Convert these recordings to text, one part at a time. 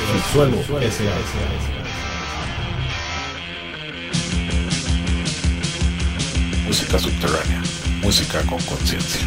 Subsuelo S.A. Música subterránea, música con conciencia.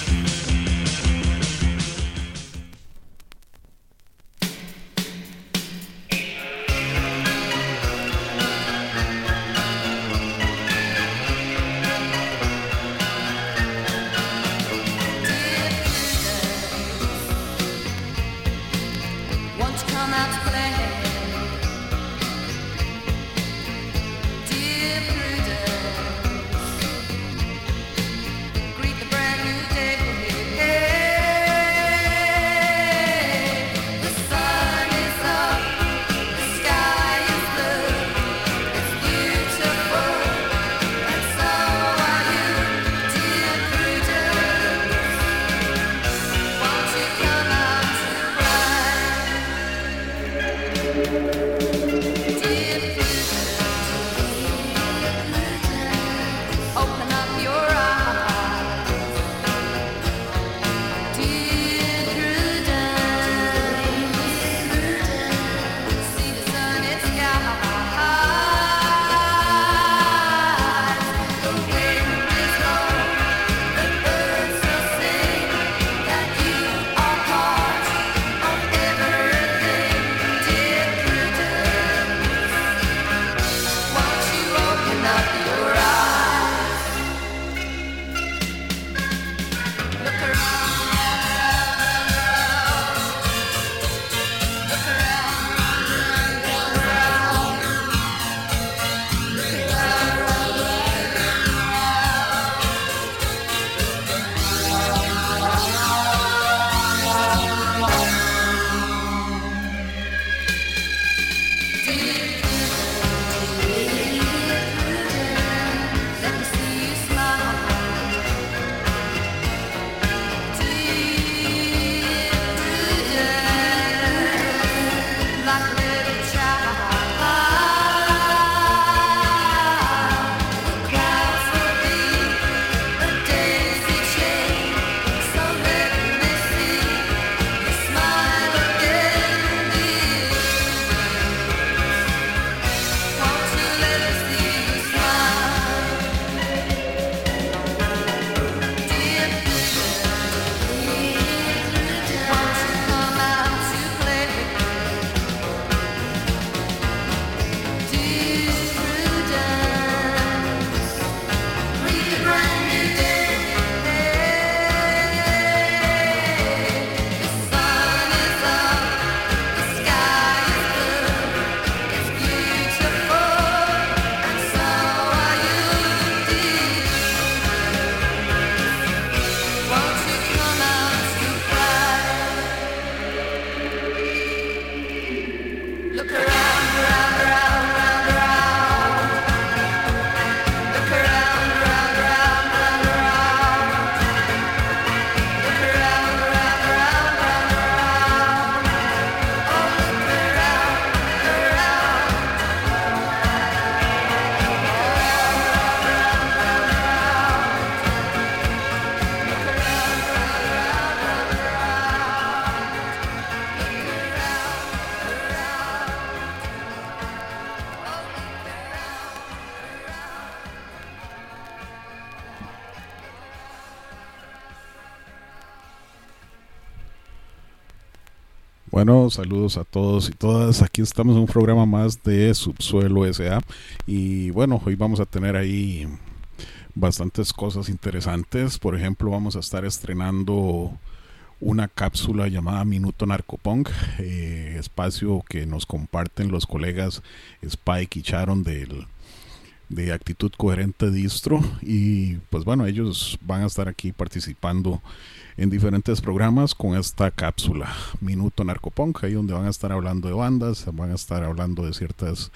Bueno, saludos a todos y todas. Aquí estamos en un programa más de Subsuelo S.A. Y bueno, hoy vamos a tener ahí bastantes cosas interesantes. Por ejemplo, vamos a estar estrenando una cápsula llamada Minuto Narcopunk, espacio que nos comparten los colegas Spike y Sharon de Actitud Coherente Distro. Y pues bueno, ellos van a estar aquí participando en diferentes programas con esta cápsula Minuto Narcopunk, ahí donde van a estar hablando de bandas, van a estar hablando de ciertas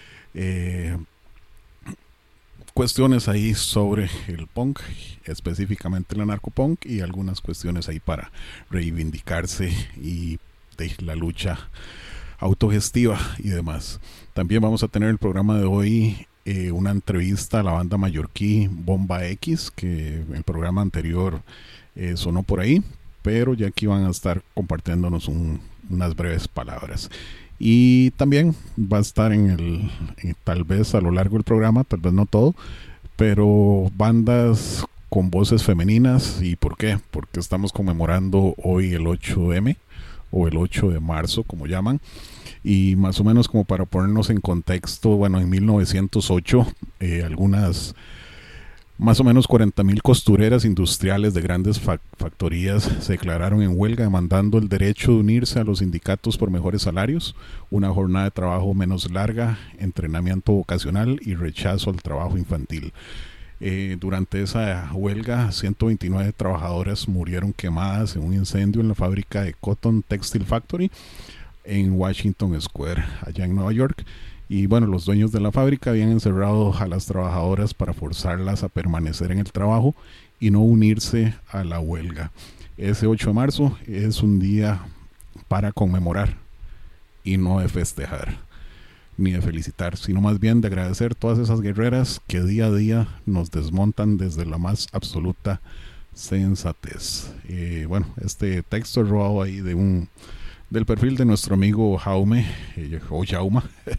cuestiones ahí sobre el punk, específicamente la narcopunk, y algunas cuestiones ahí para reivindicarse y de la lucha autogestiva y demás. También vamos a tener el programa de hoy una entrevista a la banda mallorquí Bomba X, que en el programa anterior sonó por ahí, pero ya aquí van a estar compartiéndonos unas breves palabras. Y también va a estar tal vez a lo largo del programa, tal vez no todo, pero bandas con voces femeninas. ¿Y por qué? Porque estamos conmemorando hoy el 8M o el 8 de marzo, como llaman. Y más o menos como para ponernos en contexto, bueno, en 1908 algunas más o menos 40.000 costureras industriales de grandes factorías se declararon en huelga demandando el derecho de unirse a los sindicatos por mejores salarios, una jornada de trabajo menos larga, entrenamiento vocacional y rechazo al trabajo infantil. Durante esa huelga, 129 trabajadoras murieron quemadas en un incendio en la fábrica de Cotton Textile Factory en Washington Square, allá en Nueva York. Y bueno, los dueños de la fábrica habían encerrado a las trabajadoras para forzarlas a permanecer en el trabajo y no unirse a la huelga. Ese 8 de marzo es un día para conmemorar y no de festejar ni de felicitar, sino más bien de agradecer todas esas guerreras que día a día nos desmontan desde la más absoluta sensatez. Bueno, este texto es robado ahí del perfil de nuestro amigo Jaume o Jauma.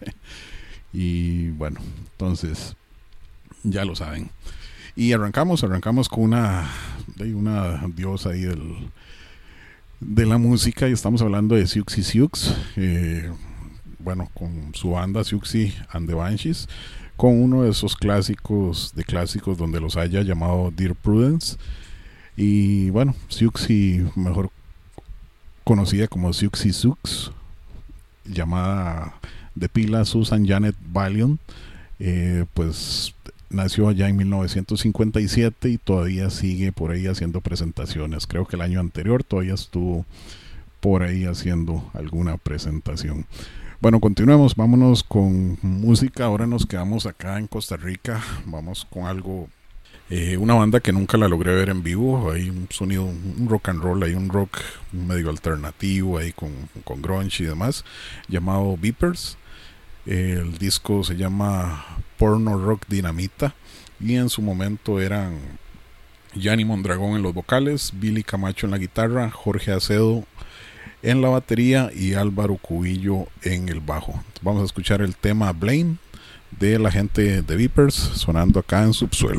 Y bueno, entonces ya lo saben. Y arrancamos con una diosa ahí de la música, y estamos hablando de Siouxsie Sioux, bueno, con su banda Siouxsie and the Banshees, con uno de esos clásicos de clásicos donde los haya, llamado Dear Prudence. Y bueno, Siouxsie, mejor conocida como Siouxsie Sioux, llamada de pila Susan Janet Valion, pues nació allá en 1957 y todavía sigue por ahí haciendo presentaciones. Creo que el año anterior todavía estuvo por ahí haciendo alguna presentación. Bueno, continuemos, vámonos con música. Ahora nos quedamos acá en Costa Rica, vamos con algo, una banda que nunca la logré ver en vivo. Hay un sonido, un rock and roll, hay un rock medio alternativo ahí con grunge y demás, llamado Vipers. El disco se llama Porno Rock Dinamita, y en su momento eran Yanni Mondragón en los vocales, Billy Camacho en la guitarra, Jorge Acedo en la batería y Álvaro Cubillo en el bajo. Vamos a escuchar el tema Blame de la gente de Vipers, sonando acá en Subsuelo.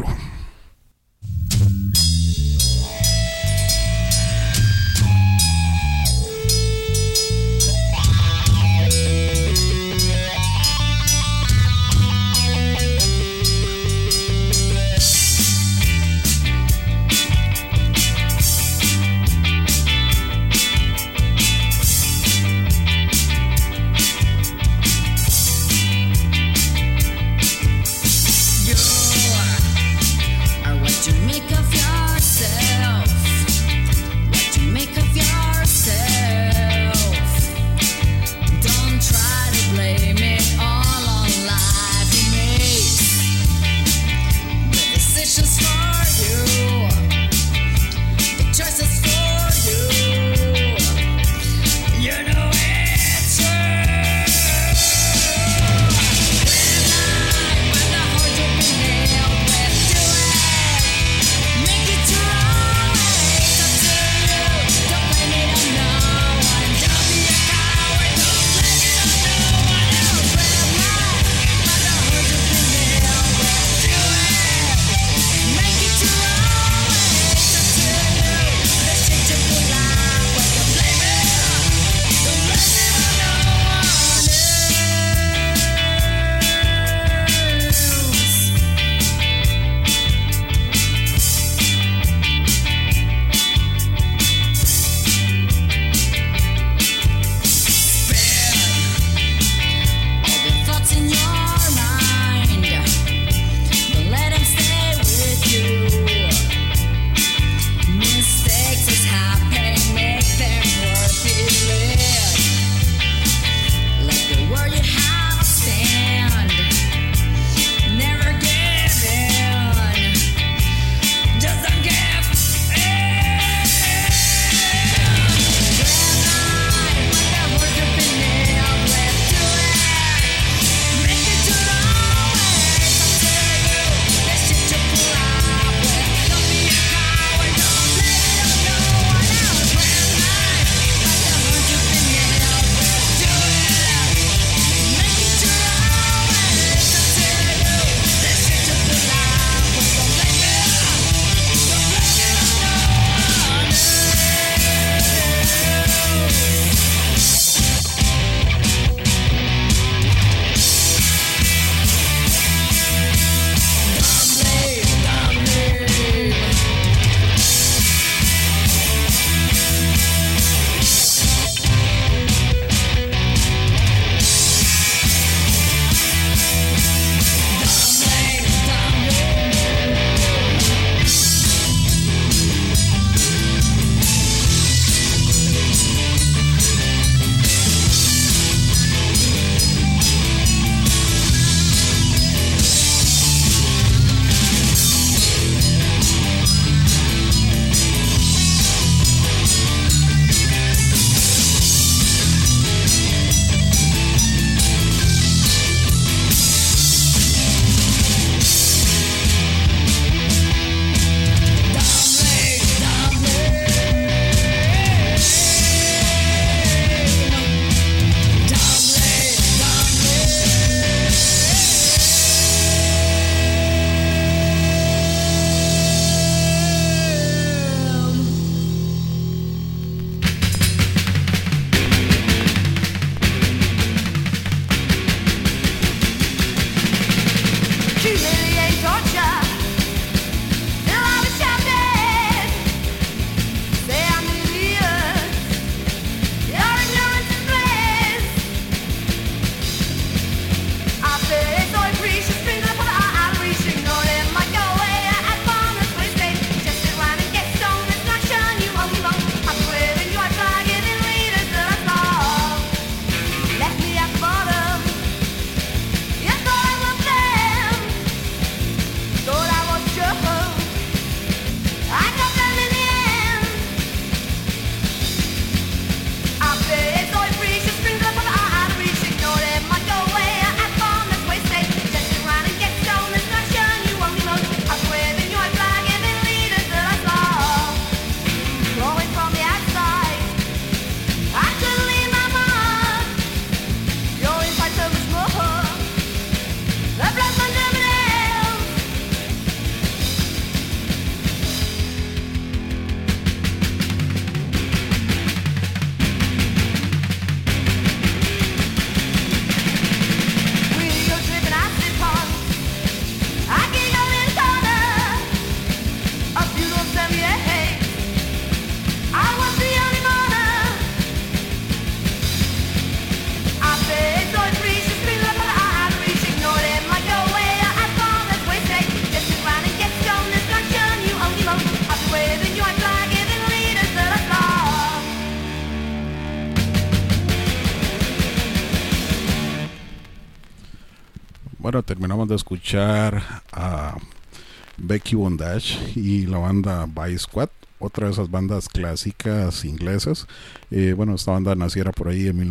Bueno, terminamos de escuchar a Becky Bondage y la banda Vice Squad, otra de esas bandas clásicas inglesas. Bueno, esta banda naciera por ahí en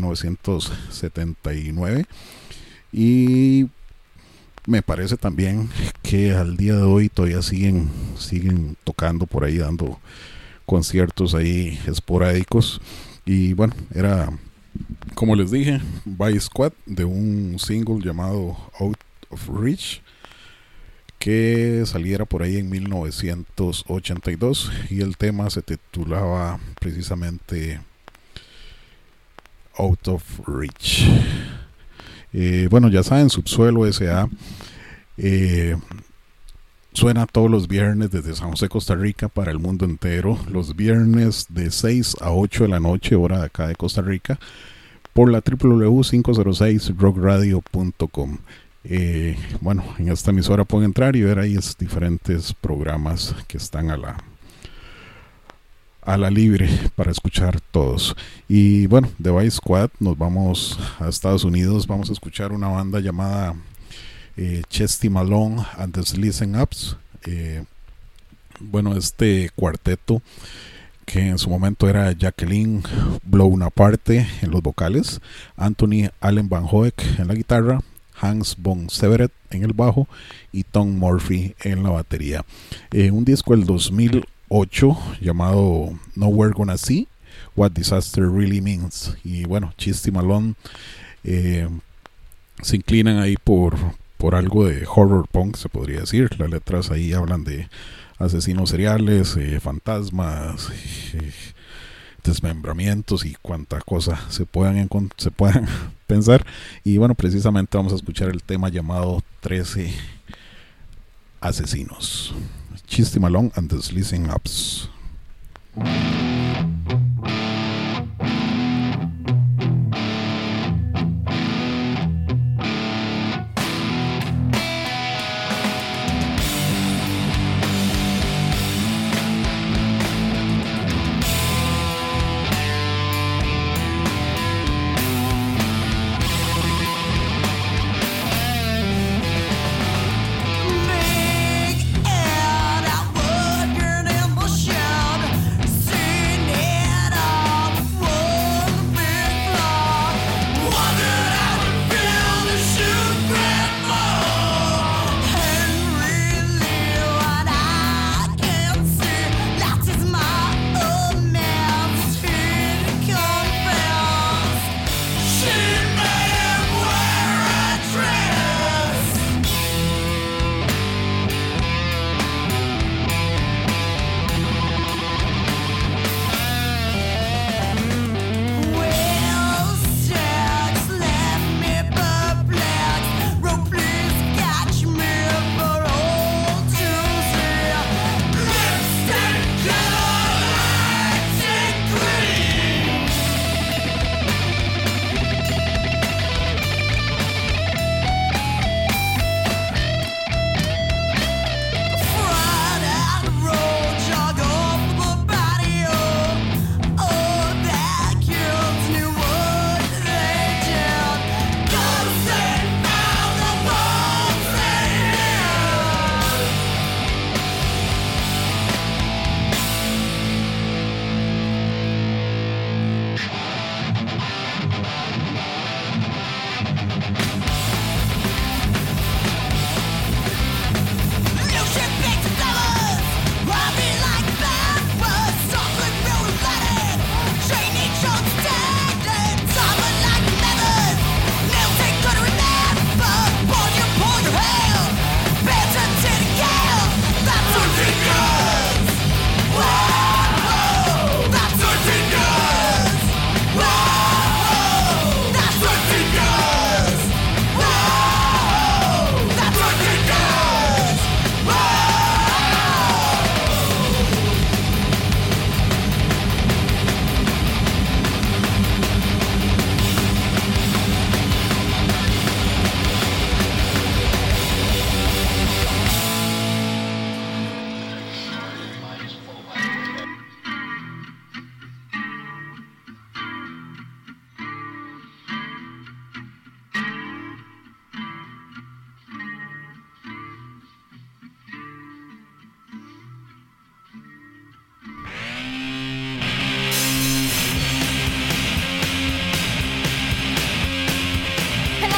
1979 y me parece también que al día de hoy todavía siguen tocando por ahí, dando conciertos ahí esporádicos. Y bueno, era, como les dije, Vice Squad, de un single llamado Out of Reach, que saliera por ahí en 1982, y el tema se titulaba precisamente Out of Reach. Bueno, ya saben, Subsuelo S.A. Suena todos los viernes desde San José, Costa Rica, para el mundo entero, los viernes de 6 a 8 de la noche, hora de acá de Costa Rica, por la www.506rockradio.com. Bueno, en esta emisora pueden entrar y ver ahí diferentes programas que están a la libre para escuchar todos. Y bueno, de Vice Squad nos vamos a Estados Unidos. Vamos a escuchar una banda llamada Chesty Malone and the Sleazen Ups. Bueno, este cuarteto, que en su momento era Jacqueline Blown Aparte en los vocales, Anthony Allen Van Hoek en la guitarra, Hans von Severet en el bajo y Tom Murphy en la batería. Un disco del 2008 llamado Nowhere Gonna See What Disaster Really Means. Y bueno, Chesty Malone se inclinan ahí por algo de horror punk, se podría decir. Las letras ahí hablan de asesinos seriales, fantasmas, desmembramientos y cuanta cosa se puedan pensar. Y bueno, precisamente vamos a escuchar el tema llamado 13 Asesinos. Chesty Malone and the Sleazen Ups. Make out, I would burn in the shed. See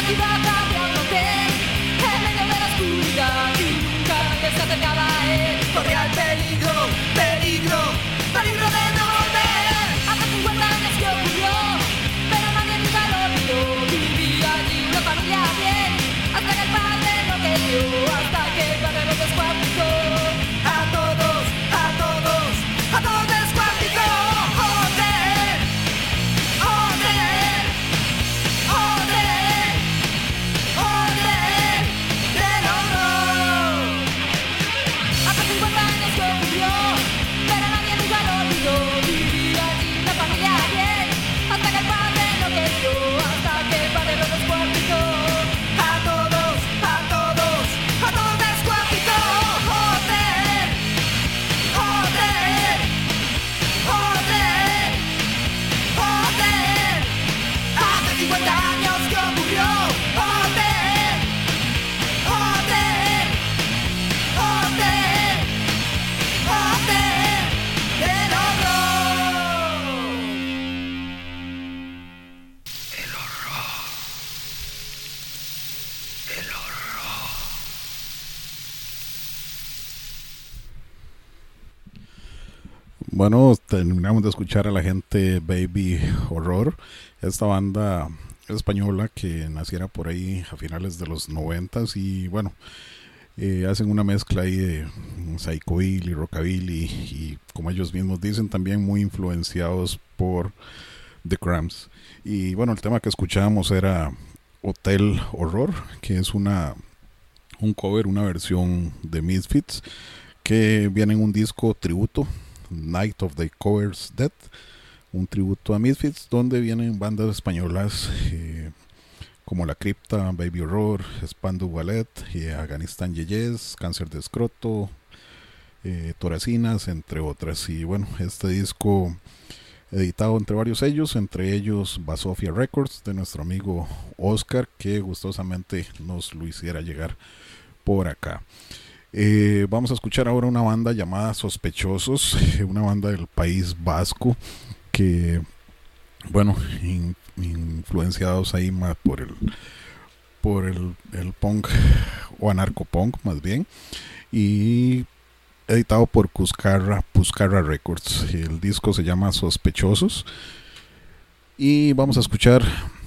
iba cambiándote en medio de la oscuridad y nunca nadie se acercaba a él. Corría el peligro, peligro, peligro de no volver. Hace 50 años que ocurrió, pero nadie nunca lo olvidó. Vivía allí una familia bien, hasta que el padre lo querió, hasta que el padre lo descuartizó. A todos, a todos, a todos descuartizó. Joder, joder, joder, joder, del horror. Hace 50 años que ocurrió, pero nadie nunca lo olvidó. Vivía allí una familia bien, hasta que el padre lo querió, hasta que el padre lo descuartizó. A todos, a todos, a todos descuartizó. Joder, joder, joder, joder. Hace 50 años que ocurrió. Joder, joder, joder, joder, del horror. Bueno, terminamos de escuchar a la gente Baby Horror, esta banda española que naciera por ahí a finales de los 90s y bueno, hacen una mezcla ahí de psychobilly, rockabilly y como ellos mismos dicen también muy influenciados por The Cramps. Y bueno, el tema que escuchábamos era Hotel Horror, que es un cover, una versión de Misfits que viene en un disco tributo, Night of the Covers Dead, un tributo a Misfits donde vienen bandas españolas como La Cripta, Baby Horror, Spandau Ballet, Afganistán Yeyes, Cáncer de Escroto, Toracinas, entre otras. Y bueno, este disco editado entre varios sellos, entre ellos Basofia Records de nuestro amigo Oscar, que gustosamente nos lo hiciera llegar por acá. Vamos a escuchar ahora una banda llamada Sospechosos, una banda del País Vasco que, bueno, influenciados ahí más por el punk o anarcopunk más bien, y editado por Puscarra Records. El disco se llama Sospechosos y vamos a escuchar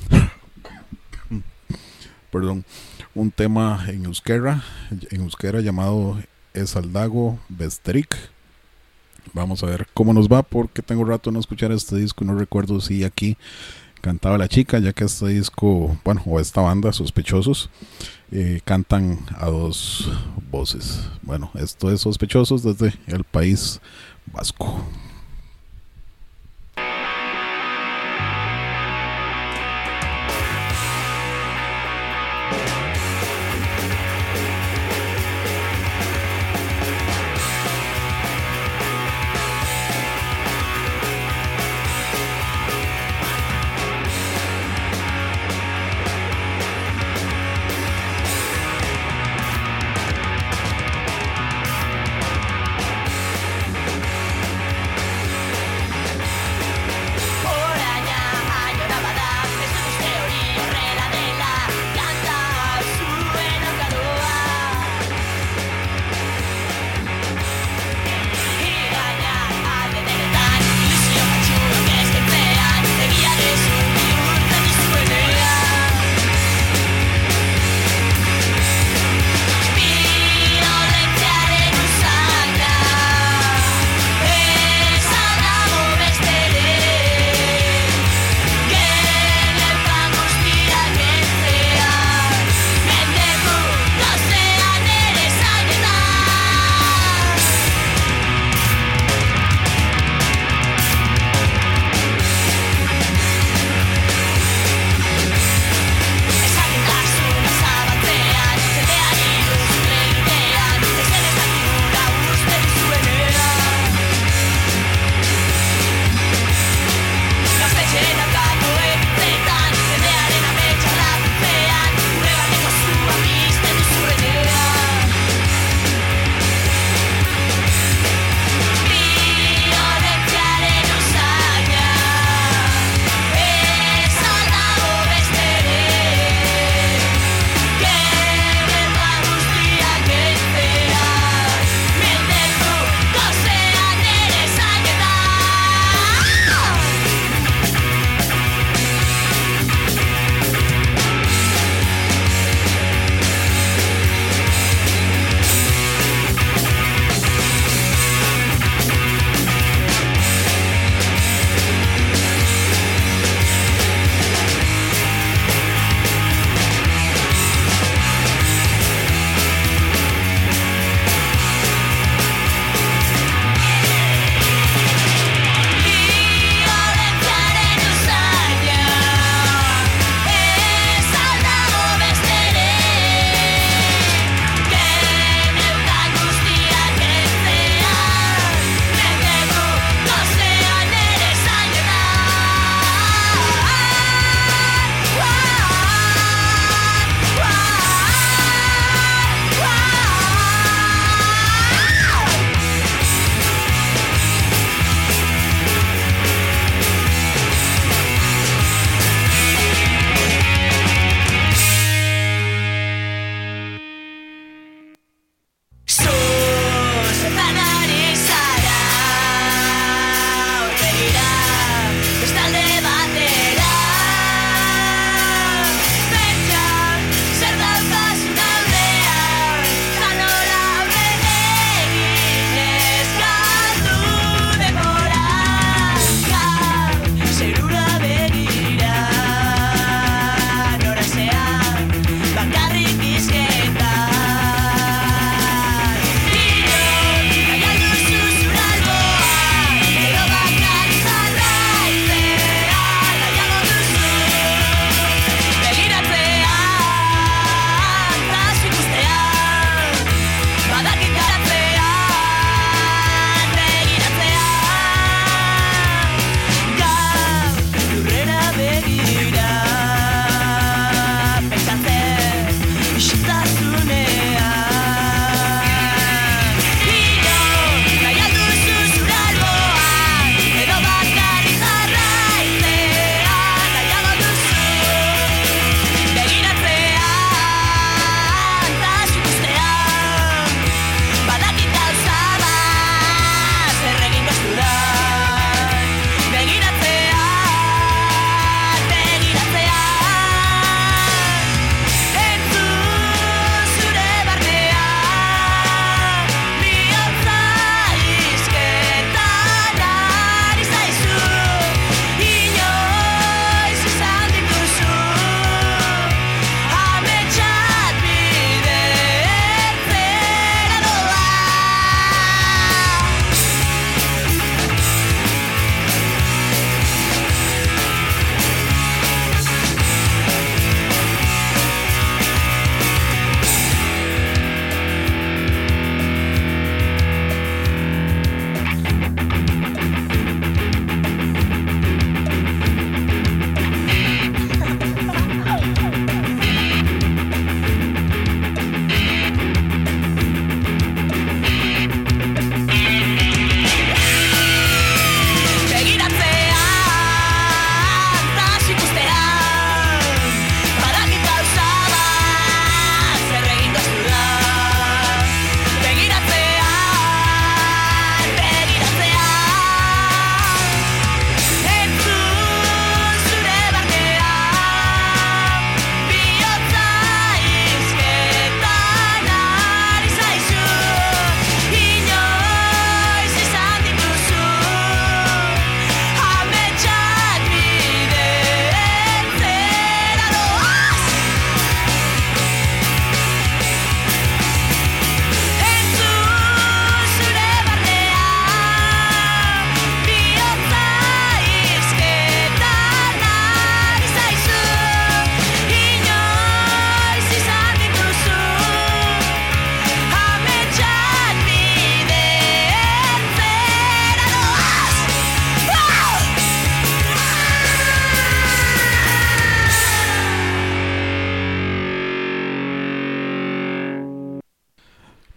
perdón, un tema en euskera llamado Esaldago Bestrik. Vamos a ver cómo nos va, porque tengo rato no escuchar este disco y no recuerdo si aquí cantaba la chica, ya que este disco, bueno, o esta banda Sospechosos cantan a dos voces. Bueno, esto es Sospechosos desde el País Vasco.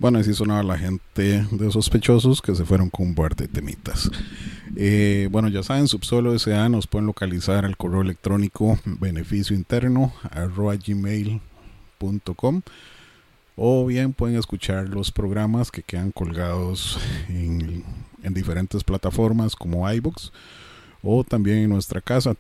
Bueno, así sonaba la gente de Sospechosos, que se fueron con un par de temitas. Bueno, ya saben, Subsuelo S.A. nos pueden localizar al correo electrónico beneficiointerno@gmail.com, o bien pueden escuchar los programas que quedan colgados en diferentes plataformas como iVoox, o también en nuestra casa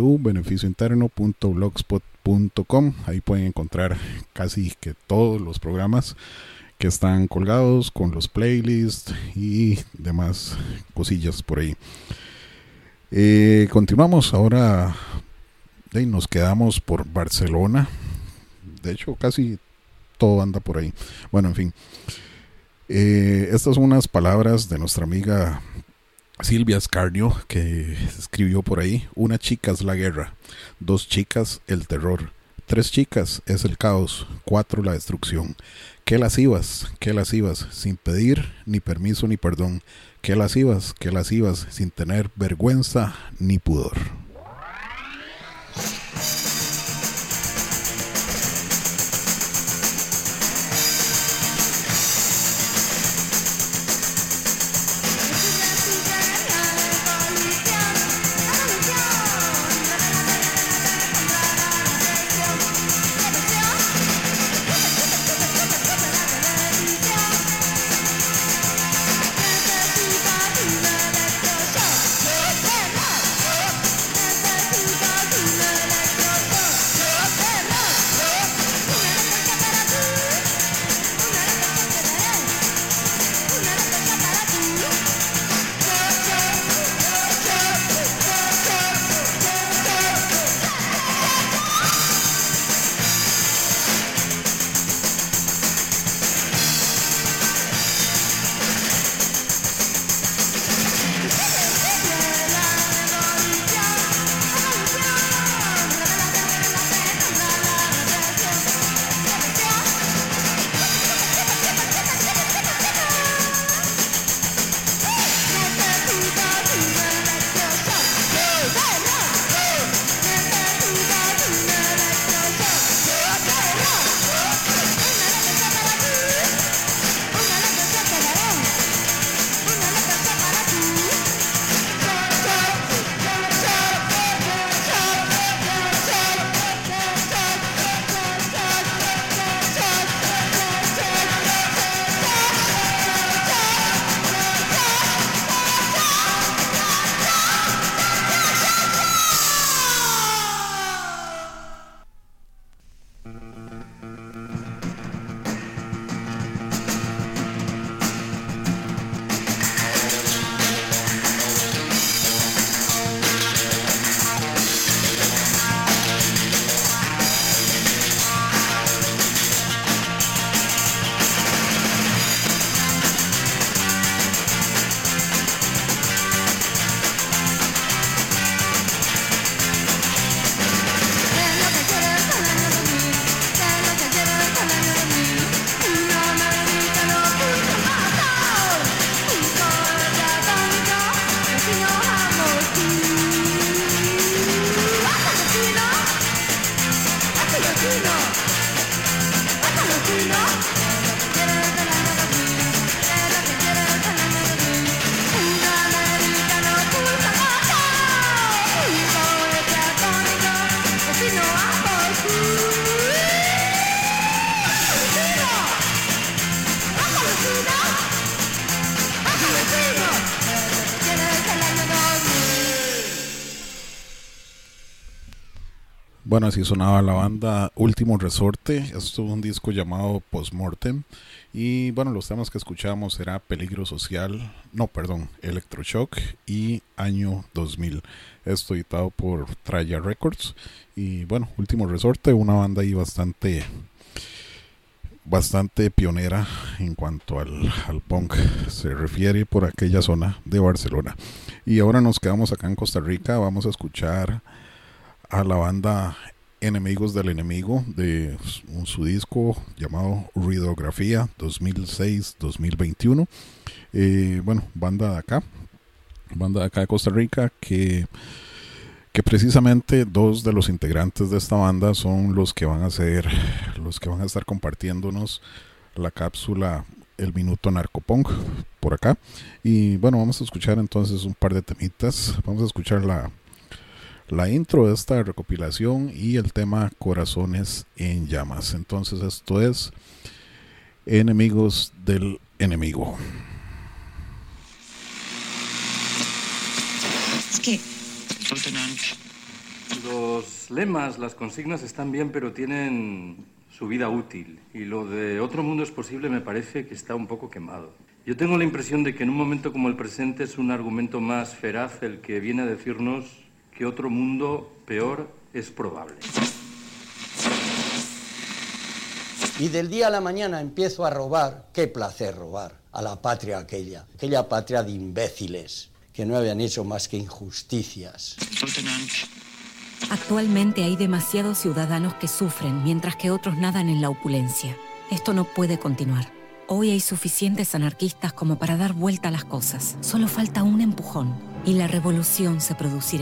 www.beneficiointerno.blogspot.com. Ahí pueden encontrar casi que todos los programas que están colgados con los playlists y demás cosillas por ahí. Continuamos ahora. Nos quedamos por Barcelona. De hecho, casi todo anda por ahí. Bueno, en fin. Estas son unas palabras de nuestra amiga Silvia Escarnio, que escribió por ahí: una chica es la guerra, 2 chicas el terror, 3 chicas es el caos, 4 la destrucción. ¿Qué lascivas, sin pedir ni permiso ni perdón? ¿Qué lascivas, sin tener vergüenza ni pudor? Bueno, así sonaba la banda Último Resorte. Esto es un disco llamado Postmortem. Y bueno, los temas que escuchamos era Peligro Social, Electroshock y Año 2000. Esto editado por Traya Records. Y bueno, Último Resorte, una banda ahí bastante pionera en cuanto al punk se refiere por aquella zona de Barcelona. Y ahora nos quedamos acá en Costa Rica. Vamos a escuchar a la banda Enemigos del Enemigo de su disco llamado Ruidografía 2006-2021. Bueno, banda de acá de Costa Rica que precisamente 2 de los integrantes de esta banda son los que van a estar compartiéndonos la cápsula el Minuto Narcopunk por acá. Y bueno, vamos a escuchar entonces un par de temitas. Vamos a escuchar la intro de esta recopilación y el tema Corazones en Llamas. Entonces esto es Enemigos del Enemigo. Es que los lemas, las consignas están bien, pero tienen su vida útil. Y lo de otro mundo es posible me parece que está un poco quemado. Yo tengo la impresión de que en un momento como el presente es un argumento más feraz el que viene a decirnos que otro mundo peor es probable. Y del día a la mañana empiezo a robar, qué placer robar, a la patria aquella patria de imbéciles que no habían hecho más que injusticias. Actualmente hay demasiados ciudadanos que sufren mientras que otros nadan en la opulencia. Esto no puede continuar. Hoy hay suficientes anarquistas como para dar vuelta a las cosas. Solo falta un empujón y la revolución se producirá.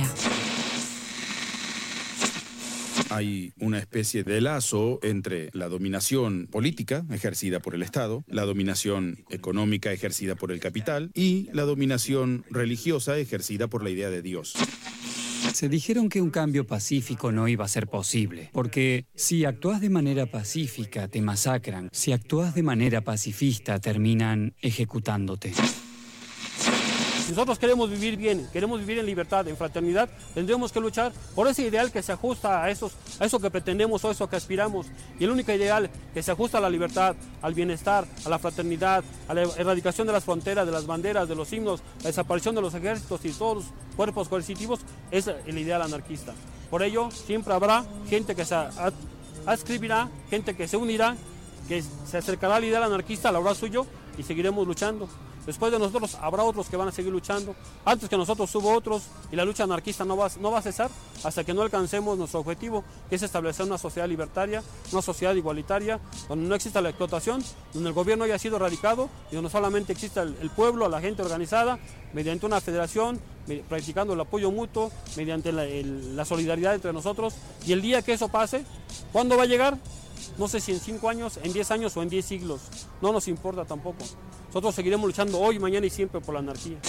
Hay una especie de lazo entre la dominación política ejercida por el Estado, la dominación económica ejercida por el capital y la dominación religiosa ejercida por la idea de Dios. Se dijeron que un cambio pacífico no iba a ser posible, porque si actúas de manera pacífica te masacran, si actúas de manera pacifista terminan ejecutándote. Si nosotros queremos vivir bien, queremos vivir en libertad, en fraternidad, tendremos que luchar por ese ideal que se ajusta a eso que pretendemos o eso que aspiramos. Y el único ideal que se ajusta a la libertad, al bienestar, a la fraternidad, a la erradicación de las fronteras, de las banderas, de los himnos, la desaparición de los ejércitos y todos los cuerpos coercitivos, es el ideal anarquista. Por ello, siempre habrá gente que se adscribirá, gente que se unirá, que se acercará al ideal anarquista, lo hará suyo y seguiremos luchando. Después de nosotros habrá otros que van a seguir luchando. Antes que nosotros hubo otros y la lucha anarquista no va a cesar hasta que no alcancemos nuestro objetivo, que es establecer una sociedad libertaria, una sociedad igualitaria, donde no exista la explotación, donde el gobierno haya sido erradicado y donde solamente exista el pueblo, la gente organizada, mediante una federación, practicando el apoyo mutuo, mediante la solidaridad entre nosotros. Y el día que eso pase, ¿cuándo va a llegar? No sé si en 5 años, en 10 años o en 10 siglos. No nos importa tampoco. Nosotros seguiremos luchando hoy, mañana y siempre por la anarquía.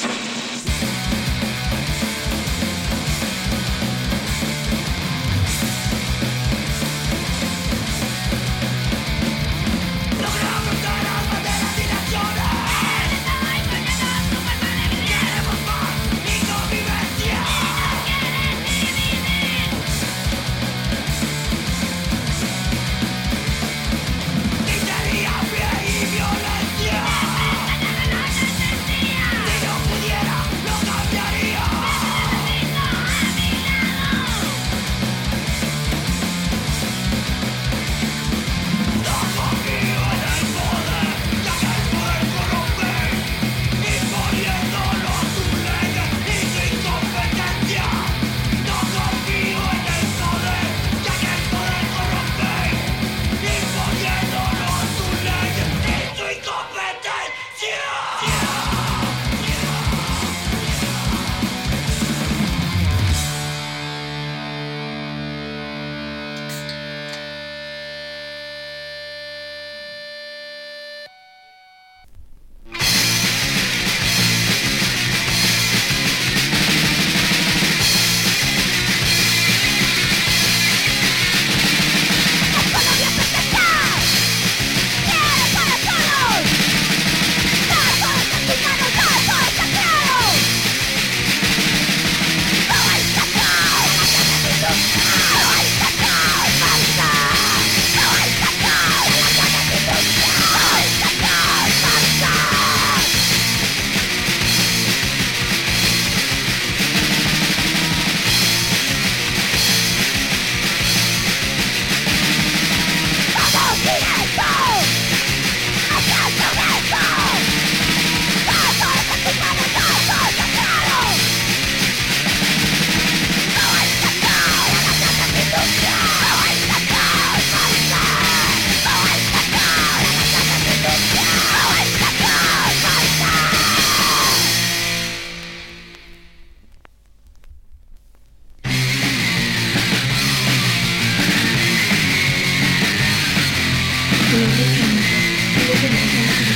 No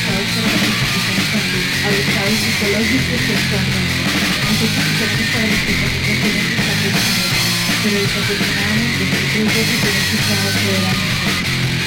abusados por la prostitución infantil, abusados psicológicos y sexualmente. Nosotros esperamos para los que pacientes están disponibles, pero desafortunadamente muchas veces se ven cifrados federalmente.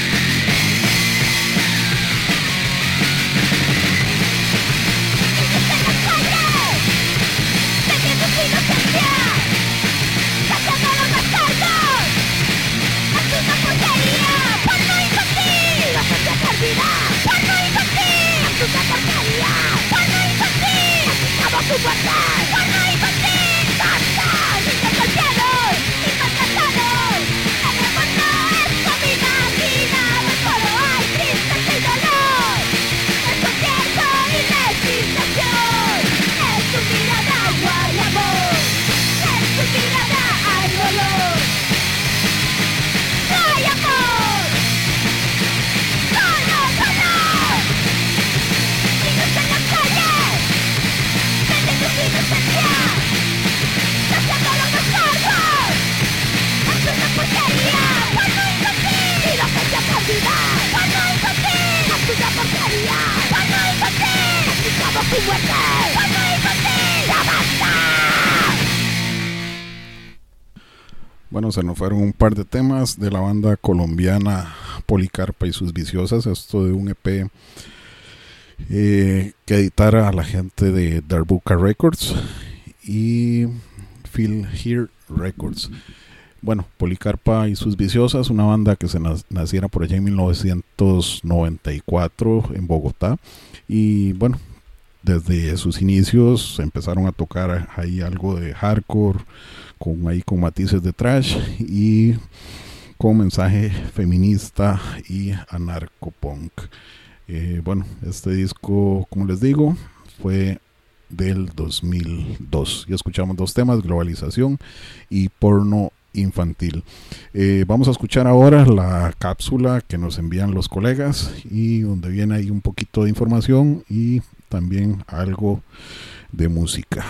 Bueno, se nos fueron un par de temas de la banda colombiana Policarpa y sus Viciosas, esto de un EP que editara a la gente de Darbuka Records y Feel Here Records. Bueno, Policarpa y sus Viciosas, una banda que se naciera por allá en 1994 en Bogotá, y bueno, desde sus inicios empezaron a tocar ahí algo de hardcore, con matices de thrash y con mensaje feminista y anarcopunk. Bueno, este disco, como les digo, fue del 2002. Ya escuchamos dos temas: Globalización y Porno Infantil. Vamos a escuchar ahora la cápsula que nos envían los colegas, y donde viene ahí un poquito de información y también algo de música.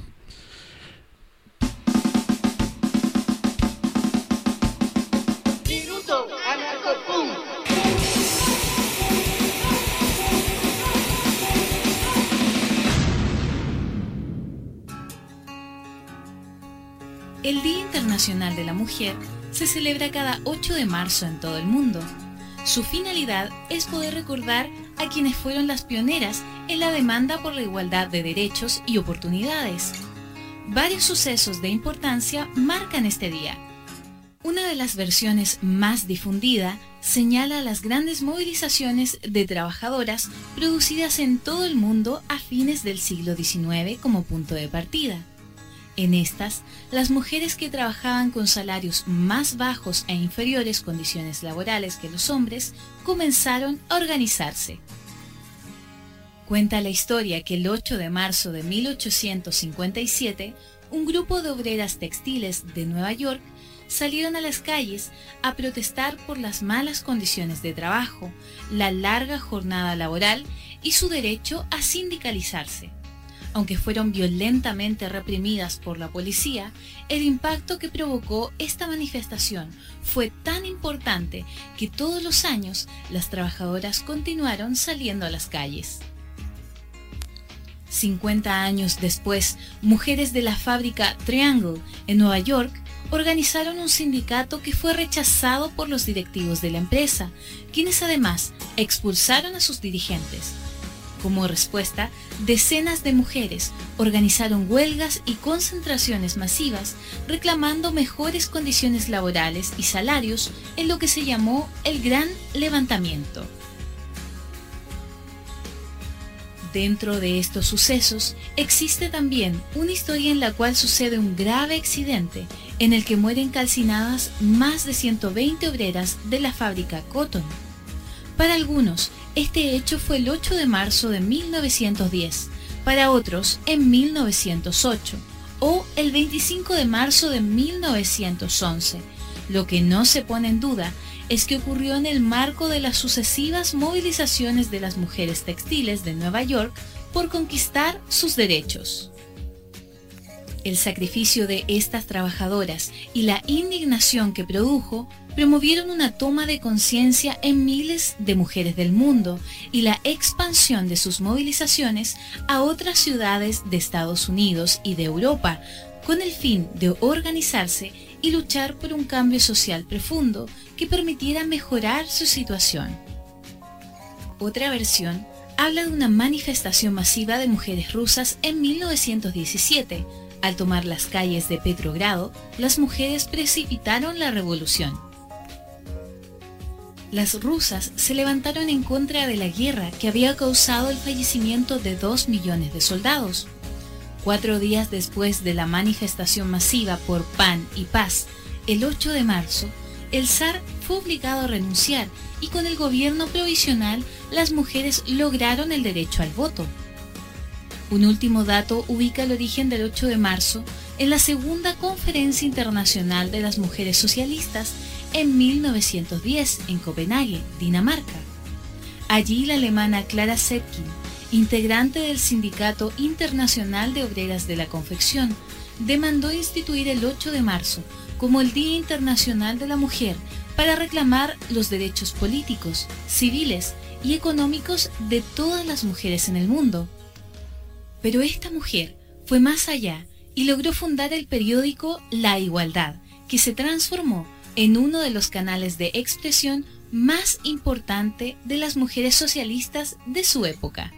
El Día Internacional de la Mujer se celebra cada 8 de marzo en todo el mundo. Su finalidad es poder recordar a quienes fueron las pioneras en la demanda por la igualdad de derechos y oportunidades. Varios sucesos de importancia marcan este día. Una de las versiones más difundida señala las grandes movilizaciones de trabajadoras producidas en todo el mundo a fines del siglo XIX como punto de partida. En estas, las mujeres que trabajaban con salarios más bajos e inferiores condiciones laborales que los hombres comenzaron a organizarse. Cuenta la historia que el 8 de marzo de 1857, un grupo de obreras textiles de Nueva York salieron a las calles a protestar por las malas condiciones de trabajo, la larga jornada laboral y su derecho a sindicalizarse. Aunque fueron violentamente reprimidas por la policía, el impacto que provocó esta manifestación fue tan importante que todos los años las trabajadoras continuaron saliendo a las calles. 50 años después, mujeres de la fábrica Triangle en Nueva York organizaron un sindicato que fue rechazado por los directivos de la empresa, quienes además expulsaron a sus dirigentes. Como respuesta, decenas de mujeres organizaron huelgas y concentraciones masivas reclamando mejores condiciones laborales y salarios en lo que se llamó el Gran Levantamiento. Dentro de estos sucesos existe también una historia en la cual sucede un grave accidente en el que mueren calcinadas más de 120 obreras de la fábrica Cotton. Para algunos, este hecho fue el 8 de marzo de 1910, para otros en 1908 o el 25 de marzo de 1911. Lo que no se pone en duda es que ocurrió en el marco de las sucesivas movilizaciones de las mujeres textiles de Nueva York por conquistar sus derechos. El sacrificio de estas trabajadoras y la indignación que produjo promovieron una toma de conciencia en miles de mujeres del mundo y la expansión de sus movilizaciones a otras ciudades de Estados Unidos y de Europa, con el fin de organizarse y luchar por un cambio social profundo que permitiera mejorar su situación. Otra versión habla de una manifestación masiva de mujeres rusas en 1917. Al tomar las calles de Petrogrado, las mujeres precipitaron la revolución. Las rusas se levantaron en contra de la guerra que había causado el fallecimiento de 2 millones de soldados. 4 días después de la manifestación masiva por pan y paz, el 8 de marzo, el zar fue obligado a renunciar y con el gobierno provisional las mujeres lograron el derecho al voto. Un último dato ubica el origen del 8 de marzo en la Segunda Conferencia Internacional de las Mujeres Socialistas en 1910 en Copenhague, Dinamarca. Allí la alemana Clara Zetkin, integrante del Sindicato Internacional de Obreras de la Confección, demandó instituir el 8 de marzo como el Día Internacional de la Mujer para reclamar los derechos políticos, civiles y económicos de todas las mujeres en el mundo. Pero esta mujer fue más allá y logró fundar el periódico La Igualdad, que se transformó en uno de los canales de expresión más importante de las mujeres socialistas de su época.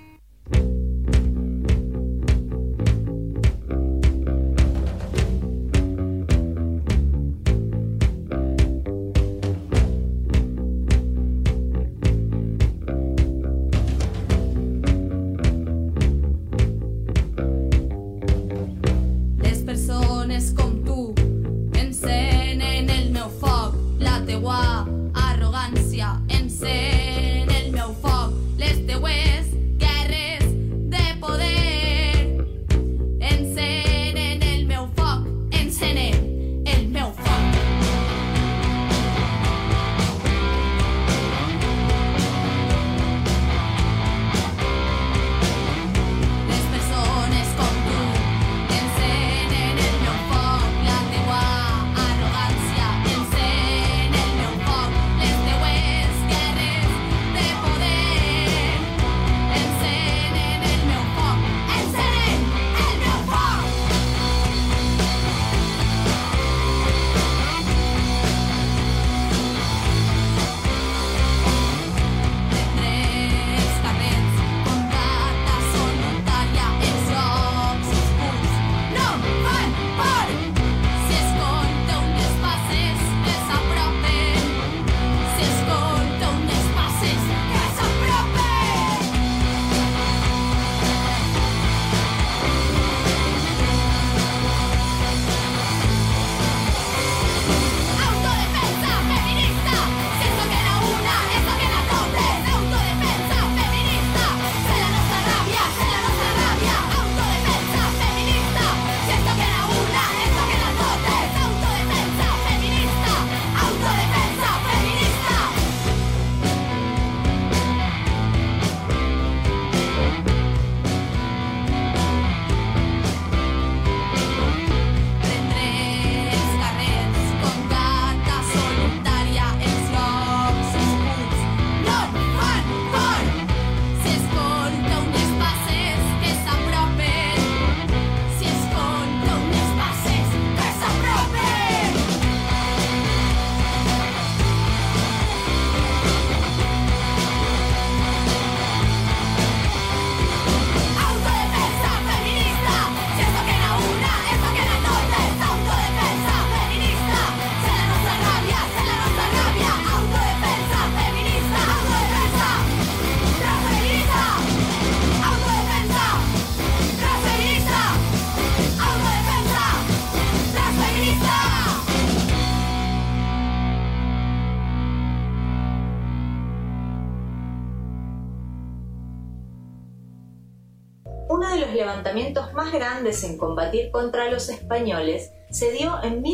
Uno de los levantamientos más grandes en combatir contra los españoles se dio en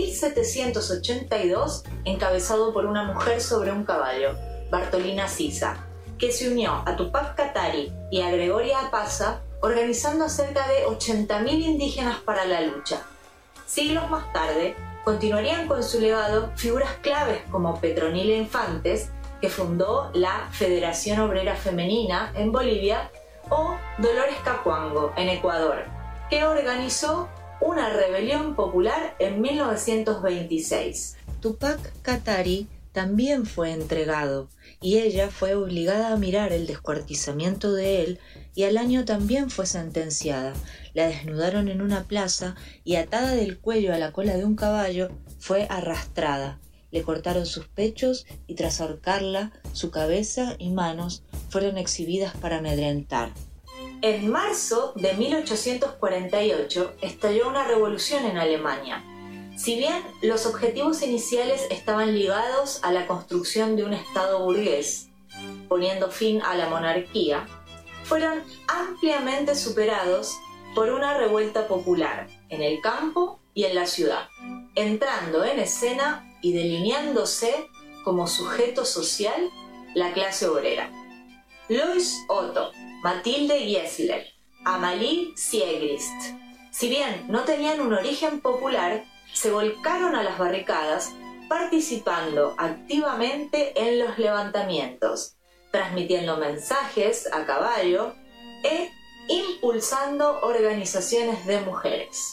1782, encabezado por una mujer sobre un caballo, Bartolina Sisa, que se unió a Tupac Katari y a Gregoria Apaza, organizando a cerca de 80.000 indígenas para la lucha. Siglos más tarde, continuarían con su legado figuras claves como Petronila Infantes, que fundó la Federación Obrera Femenina en Bolivia, o Dolores Cacuango en Ecuador, que organizó una rebelión popular en 1926. Tupac Katari también fue entregado y ella fue obligada a mirar el descuartizamiento de él y al año también fue sentenciada. La desnudaron en una plaza y atada del cuello a la cola de un caballo fue arrastrada. Le cortaron sus pechos y tras ahorcarla, su cabeza y manos fueron exhibidas para amedrentar. En marzo de 1848 estalló una revolución en Alemania. Si bien los objetivos iniciales estaban ligados a la construcción de un Estado burgués, poniendo fin a la monarquía, fueron ampliamente superados por una revuelta popular en el campo y en la ciudad, entrando en escena y delineándose como sujeto social la clase obrera. Louise Otto, Mathilde Giesler, Amalie Siegrist, si bien no tenían un origen popular, se volcaron a las barricadas participando activamente en los levantamientos, transmitiendo mensajes a caballo e impulsando organizaciones de mujeres.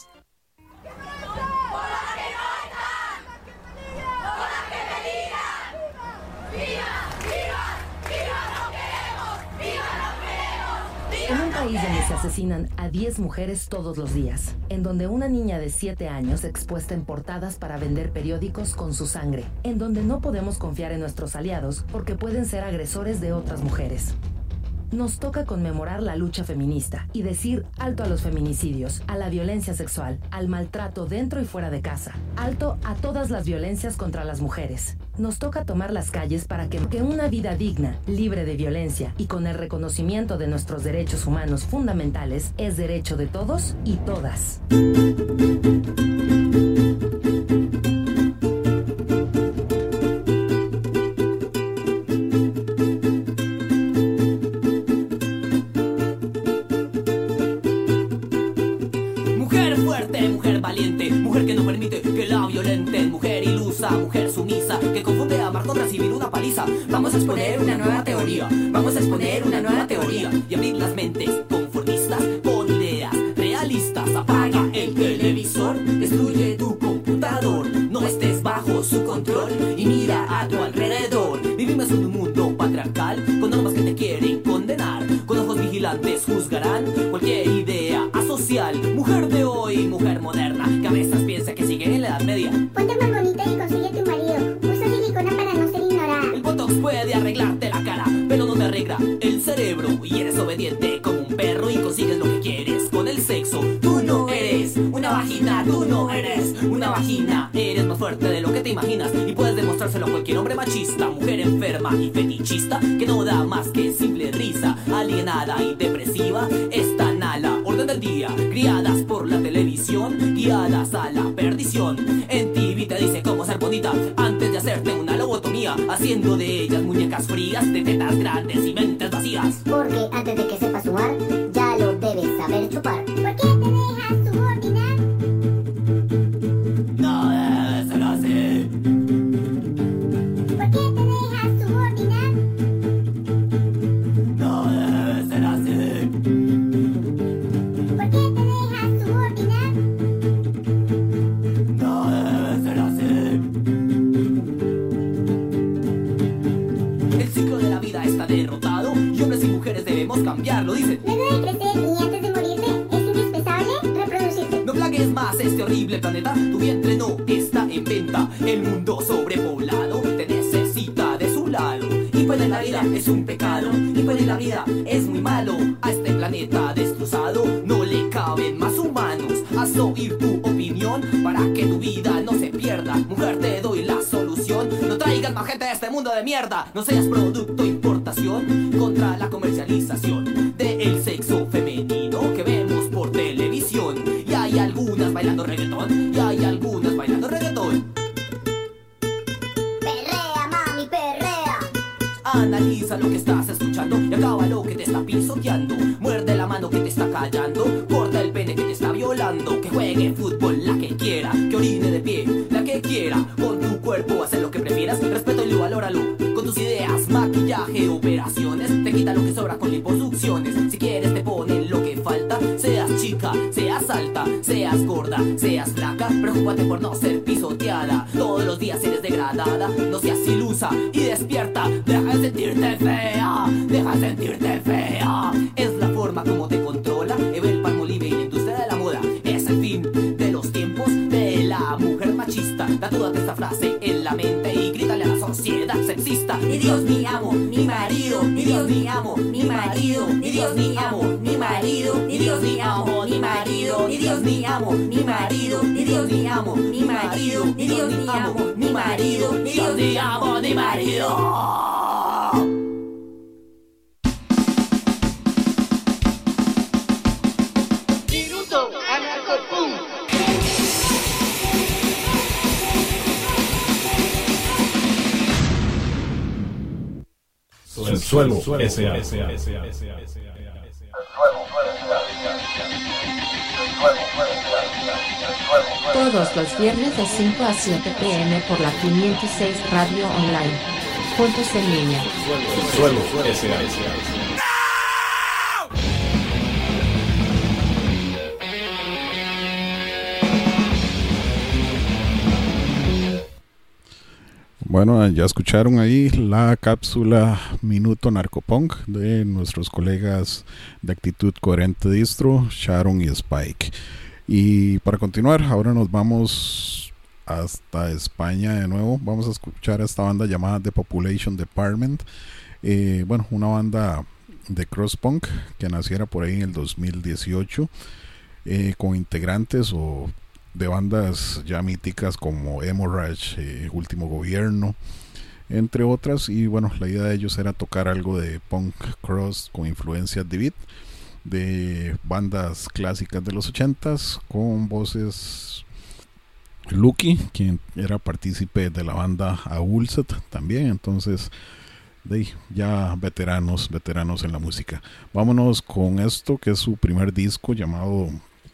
En un país donde se asesinan a 10 mujeres todos los días, en donde una niña de 7 años expuesta en portadas para vender periódicos con su sangre, en donde no podemos confiar en nuestros aliados porque pueden ser agresores de otras mujeres. Nos toca conmemorar la lucha feminista y decir alto a los feminicidios, a la violencia sexual, al maltrato dentro y fuera de casa, alto a todas las violencias contra las mujeres. Nos toca tomar las calles para que una vida digna, libre de violencia y con el reconocimiento de nuestros derechos humanos fundamentales es derecho de todos y todas. Mujer valiente, mujer que no permite que la violenten, mujer ilusa, mujer sumisa, que confunde amar con recibir una paliza. Vamos a exponer una nueva teoría, vamos a exponer una nueva teoría y abrir las mentes conformistas con ideas realistas. Apaga el televisor, destruye tu computador, no estés bajo su control y mira a tu alrededor. Vivimos en un mundo patriarcal con normas que te quieren condenar, con ojos vigilantes juzgarán cualquier idea asocial. Mujer de hoy, mujer moderna, que a veces piensa que sigue en la Edad Media. Ponte más bonita y consíguete un marido. Usa silicona para no ser ignorada. El botox puede arreglarte la cara, pero no te arregla el cerebro. Y eres obediente como un perro y consigues lo que quieres con el sexo. Tú no eres una vagina, tú no eres una vagina. Eres más fuerte de lo que te imaginas y puedes demostrárselo a cualquier hombre machista, mujer enferma y fetichista que no da más que simple risa, alienada y depresiva. Están a la orden del día, criadas por la televisión, guiadas a la perdición. En TV te dice cómo ser bonita antes de hacerte una lobotomía, haciendo de ellas muñecas frías, de tetas grandes y mentes vacías. Porque antes de que sepas sumar, ya lo debes saber chupar. ¿Por qué te dejas subordinar? No debe ser así. ¿Por qué te dejas subordinar? No debe ser así. ¿Por qué te dejas subordinar? No debe ser así. El ciclo de la vida está derrotado y hombres y mujeres debemos cambiarlo, dicen. Luego de crecer y antes de morirte, es indispensable reproducirte. No plagues más este horrible planeta, tu vientre no está en venta. El mundo sobrepoblado te necesita de su lado. Impedir la vida es un pecado, impedir la vida es muy malo. A este planeta destrozado no le caben más humanos. Haz oír tu opinión para que tu vida no se pierda. Mujer, te doy la solución, no traigas más gente a este mundo de mierda. No seas producto importación contra la comercialización del sexo femenino que vemos por televisión. Y hay algunas bailando reggaetón, y hay algunas bailando reggaetón. Perrea, mami, perrea. Analiza lo que estás escuchando y acaba lo que te está pisoteando. Muerde la mano que te está callando, corta el pene que te está violando. Que juegue fútbol la que quiera, que orine de pie la que quiera. Con tu cuerpo hace lo que prefieras, respétalo y valóralo. Con tus ideas, maquillaje, operaciones, te quita lo que sobra con liposucciones. Si quieres te ponen lo que falta. Seas chica, seas alta, seas gorda, seas flaca, preocúpate por no ser pisoteada. Todos los días eres degradada, no seas ilusa y despierta. Deja de sentirte fea, deja de sentirte fea. Es la forma como te controla el Palmolive y la industria de la moda. Es el fin de los tiempos de la mujer machista. Tatúate esta frase en la mente y grítale a la sociedad sexista. Ni Dios ni amo, ni marido, ni Dios ni amo, ni marido, ni Dios ni amo, ni marido, ni Dios ni amo, ni marido, ni Dios ni amo, ni marido, ni Dios ni amo, ni marido, ni Dios ni amo, ni marido, ni Dios ni amo, ni marido. Subsuelo S.A. Todos los viernes de 5 a 7 p.m. por la 506 Radio Online. Puntos en línea. Subsuelo S.A. Bueno, ya escucharon ahí la cápsula Minuto Narcopunk de nuestros colegas de Actitud Coherente Distro, Sharon y Spike. Y para continuar, ahora nos vamos hasta España de nuevo. Vamos a escuchar a esta banda llamada The Population Department. Una banda de crosspunk que naciera por ahí en el 2018, con integrantes de bandas ya míticas como Hemorrhage, Último Gobierno, entre otras. Y bueno, la idea de ellos era tocar algo de punk cross con influencias de beat, de bandas clásicas de los 80s, con voces Lucky, quien era partícipe de la banda Aulset también. Entonces, ya veteranos en la música. Vámonos con esto, que es su primer disco, llamado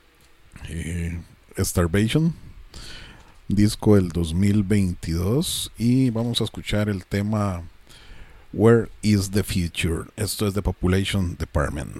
Starvation, disco del 2022, y vamos a escuchar el tema Where is the Future. Esto es The Population Department.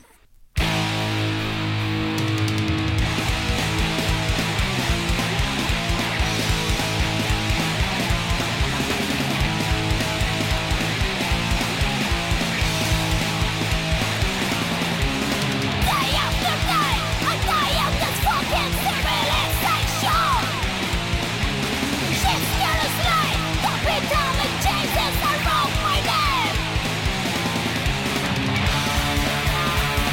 Changes are wrong, my name.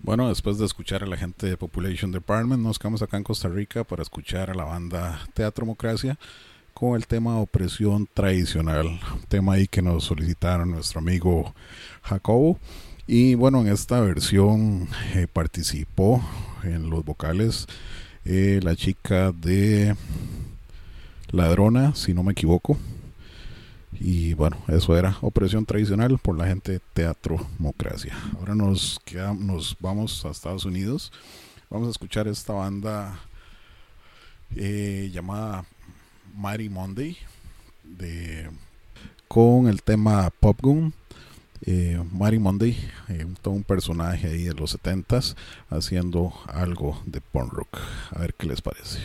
Bueno, después de escuchar a la gente de Population Department, nos quedamos acá en Costa Rica para escuchar a la banda Teatromocracia con el tema Opresión Tradicional, un tema ahí que nos solicitaron nuestro amigo Jacobo. Y bueno, en esta versión participó en los vocales la chica de Ladrona, si no me equivoco. Y bueno, eso era Opresión Tradicional por la gente de Teatromocracia. Ahora nos vamos a Estados Unidos. Vamos a escuchar esta banda llamada Mighty Monday con el tema Pop Gun. Mighty Monday, todo un personaje ahí de los 70s haciendo algo de punk rock. A ver qué les parece.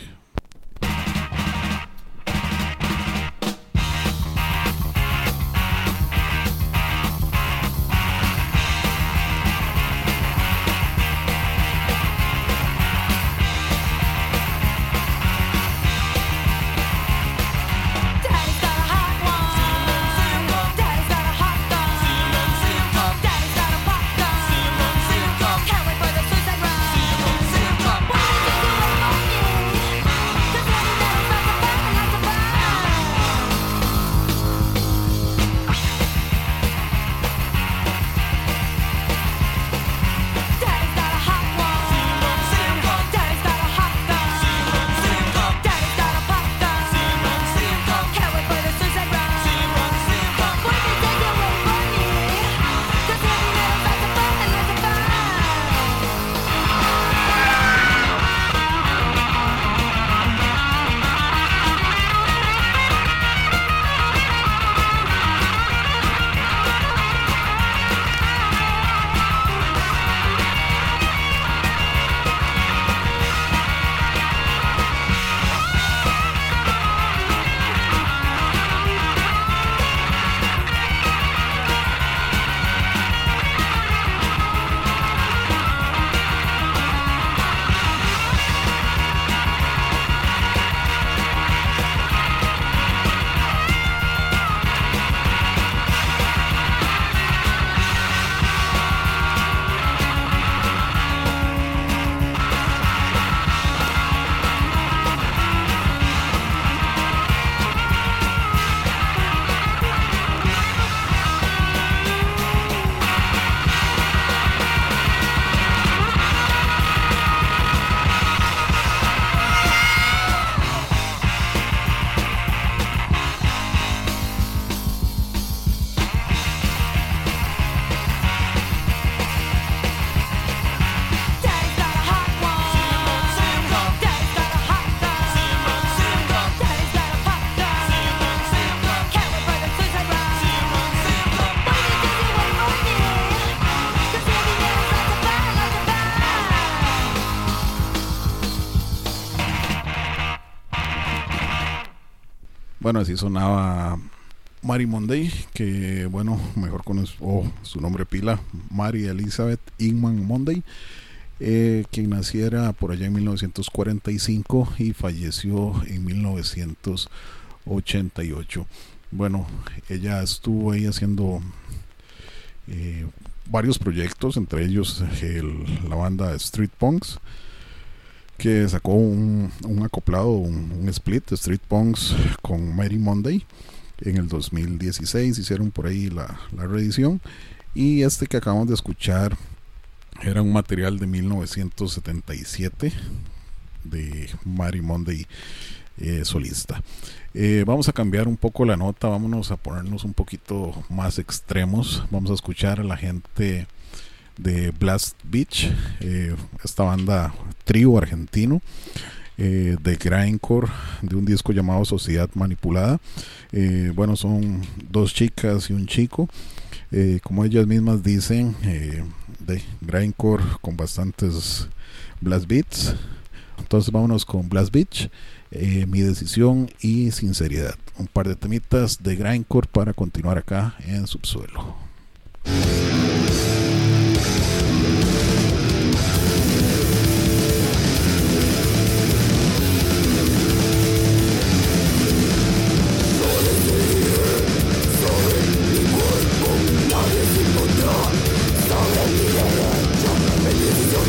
Bueno, así sonaba Mighty Monday, que bueno, mejor conozco su nombre pila, Mary Elizabeth Inman Monday, quien naciera por allá en 1945 y falleció en 1988. Bueno, ella estuvo ahí haciendo varios proyectos, entre ellos la banda Street Punks, que sacó un acoplado, un split de Street Punks con Mighty Monday en el 2016. Hicieron por ahí la reedición, y este que acabamos de escuchar era un material de 1977 de Mighty Monday solista. Vamos a cambiar un poco la nota, vámonos a ponernos un poquito más extremos. Vamos a escuchar a la gente de Blast Beach, esta banda trío argentino de grindcore, de un disco llamado Sociedad Manipulada. Bueno, son dos chicas y un chico, como ellas mismas dicen, de grindcore con bastantes blast beats. Entonces vámonos con Blast Beach, Mi Decisión y Sinceridad, un par de temitas de grindcore para continuar acá en Subsuelo. Sobre mi derecho, mi decisión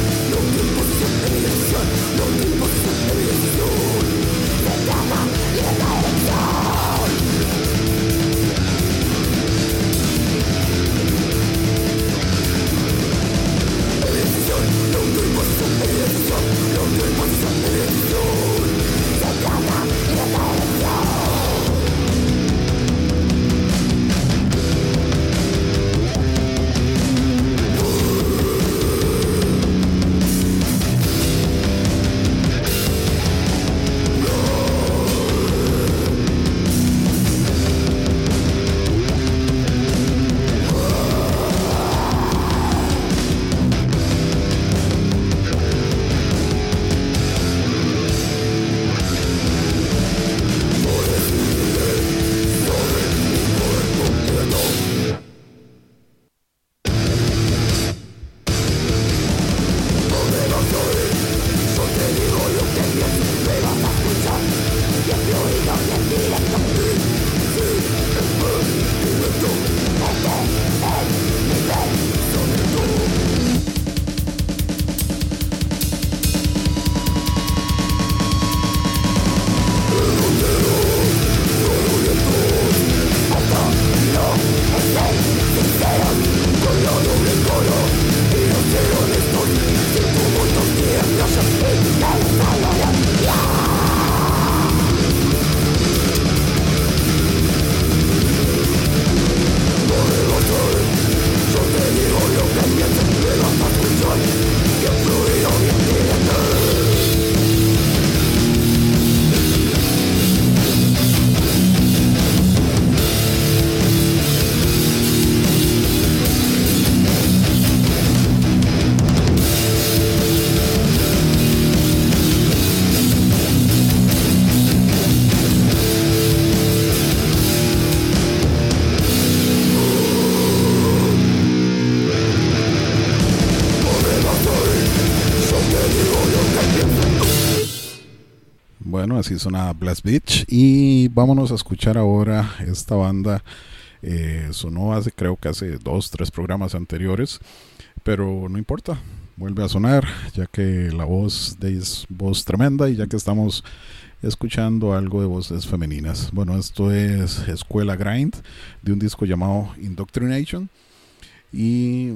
Bueno, así sonaba Blast Beach. Y vámonos a escuchar ahora esta banda. Sonó creo que hace 2-3 programas anteriores, pero no importa, vuelve a sonar, ya que la voz es voz tremenda y ya que estamos escuchando algo de voces femeninas. Bueno, esto es Escuela Grind, de un disco llamado Indoctrination. Y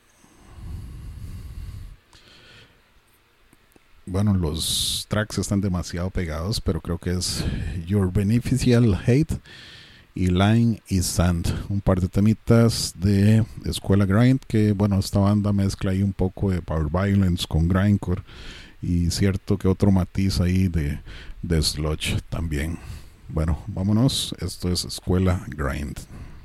bueno, los tracks están demasiado pegados, pero creo que es Your Beneficial Hate y Line is Sand, un par de temitas de Escuela Grind, que bueno, esta banda mezcla ahí un poco de Power Violence con Grindcore y cierto que otro matiz ahí de sludge también. Bueno, vámonos, esto es Escuela Grind.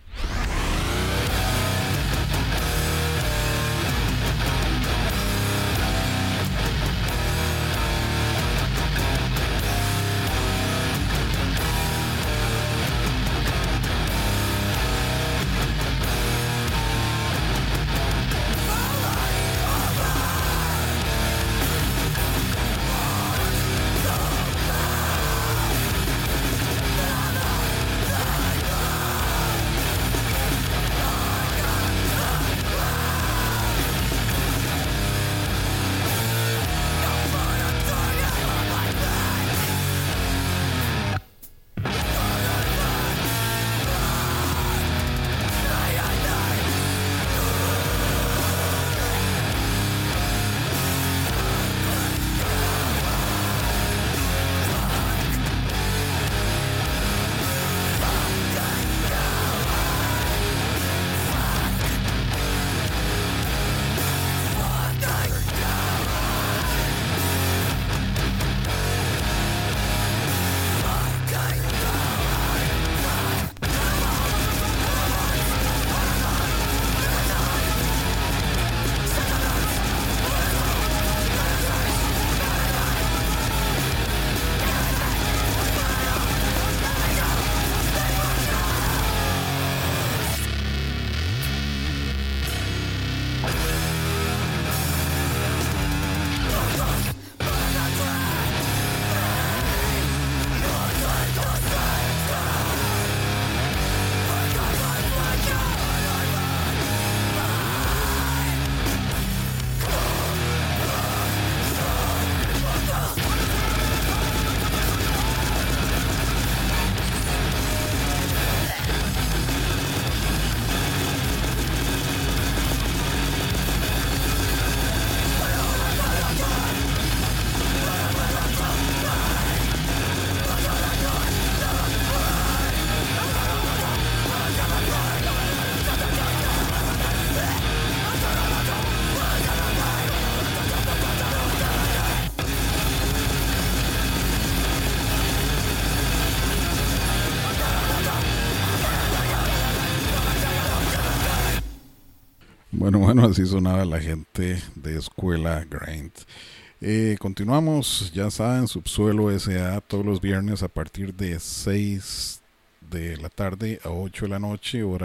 Bueno, así sonaba la gente de Escuela Grind. Continuamos, ya saben, Subsuelo S.A. todos los viernes a partir de 6 de la tarde a 8 de la noche, hora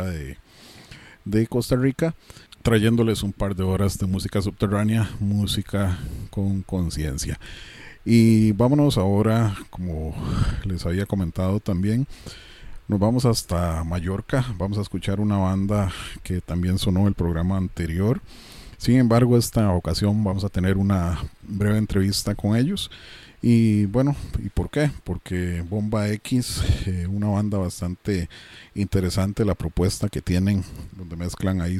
de Costa Rica, trayéndoles un par de horas de música subterránea, música con conciencia. Y vámonos ahora, como les había comentado también, nos vamos hasta Mallorca. Vamos a escuchar una banda que también sonó el programa anterior. Sin embargo, esta ocasión vamos a tener una breve entrevista con ellos. Y bueno, ¿y por qué? Porque Bomba X, una banda bastante interesante, la propuesta que tienen, donde mezclan ahí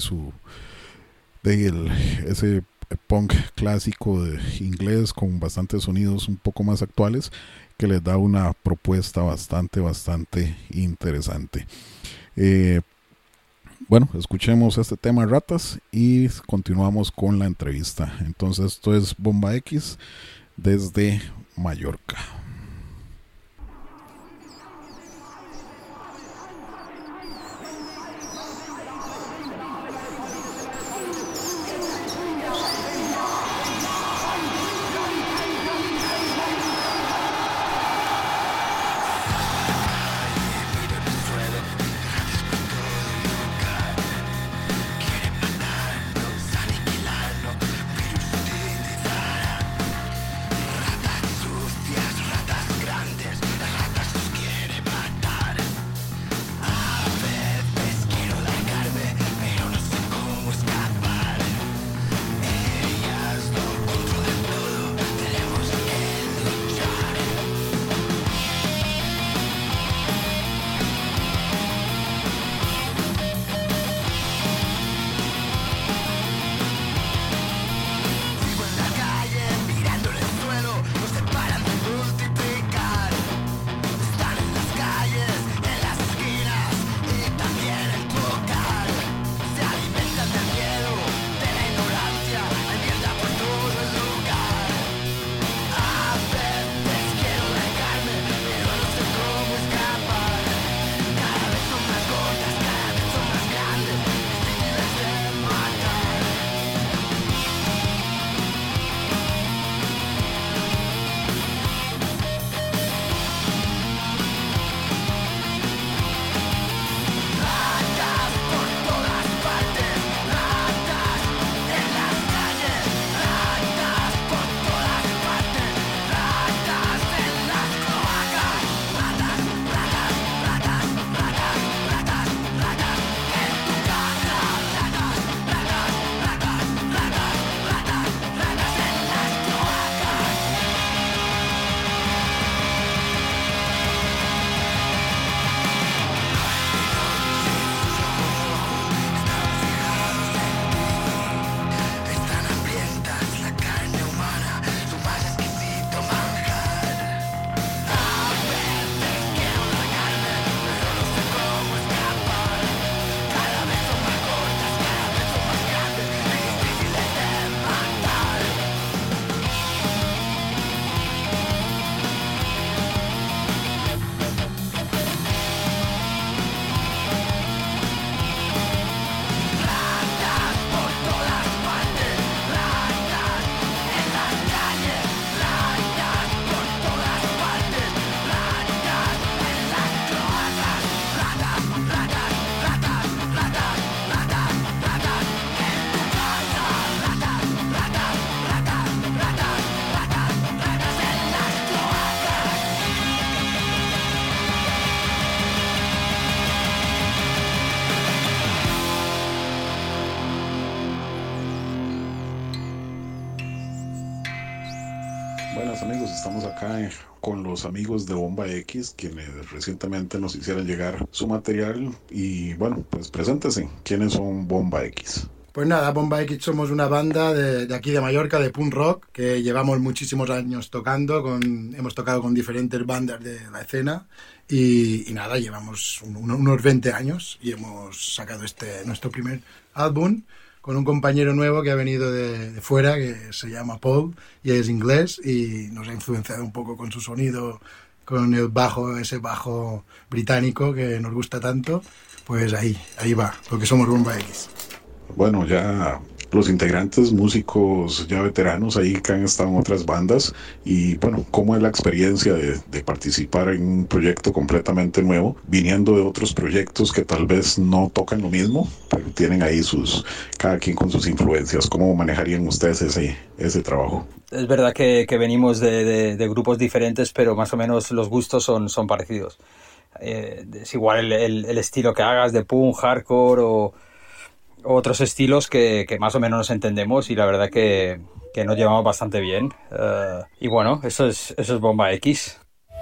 ese punk clásico de inglés con bastantes sonidos un poco más actuales, que les da una propuesta bastante interesante. Bueno, escuchemos este tema Ratas y continuamos con la entrevista. Entonces esto es Bomba X desde Mallorca. Ratas sucias, ratas Buenas amigos, estamos acá con los amigos de Bomba X, quienes recientemente nos hicieron llegar su material y bueno, pues preséntense, ¿quiénes son Bomba X? Pues nada, Bomba X somos una banda de aquí de Mallorca, de punk rock, que llevamos muchísimos años tocando, hemos tocado con diferentes bandas de la escena y nada, llevamos unos 20 años y hemos sacado nuestro primer álbum con un compañero nuevo que ha venido de fuera, que se llama Paul, y es inglés, y nos ha influenciado un poco con su sonido, con el bajo, ese bajo británico que nos gusta tanto. Pues ahí va, porque somos Bomba X. Bueno, ya los integrantes, músicos ya veteranos ahí que han estado en otras bandas, y bueno, ¿cómo es la experiencia de participar en un proyecto completamente nuevo, viniendo de otros proyectos que tal vez no tocan lo mismo, pero tienen ahí cada quien con sus influencias? ¿Cómo manejarían ustedes ese trabajo? Es verdad que venimos de grupos diferentes, pero más o menos los gustos son parecidos. Es igual el estilo que hagas de punk, hardcore o otros estilos que más o menos nos entendemos, y la verdad que nos llevamos bastante bien. Y bueno, eso es Bomba X.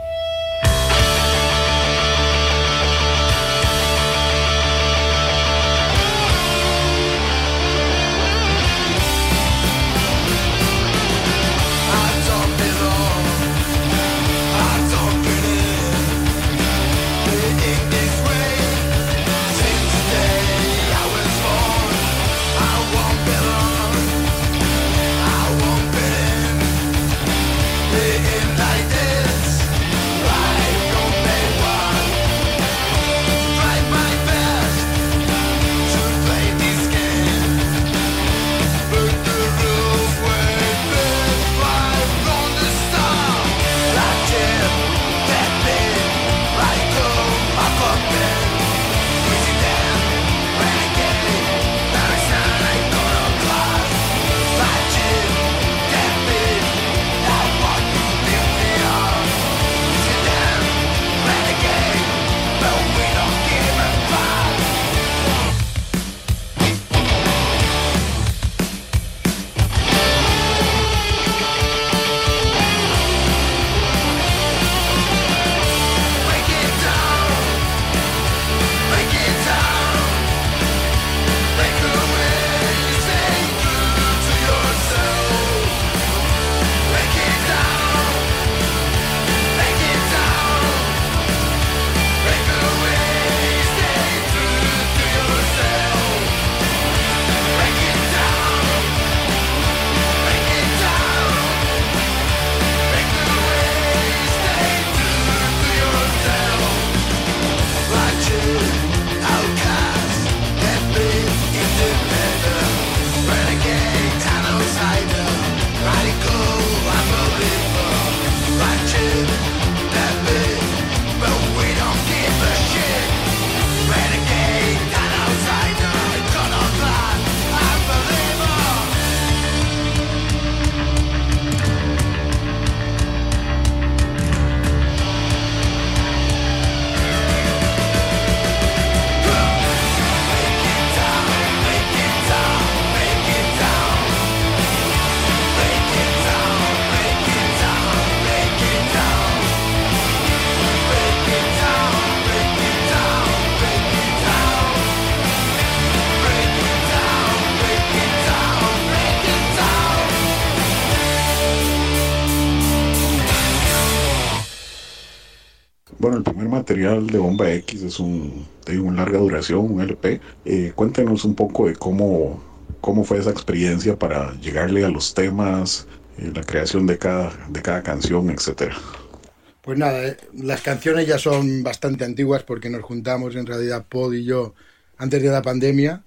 Bueno, el primer material de Bomba X es de una larga duración, un LP. Cuéntenos un poco de cómo fue esa experiencia para llegarle a los temas, la creación de cada canción, etcétera. Pues nada, las canciones ya son bastante antiguas porque nos juntamos en realidad Paul y yo antes de la pandemia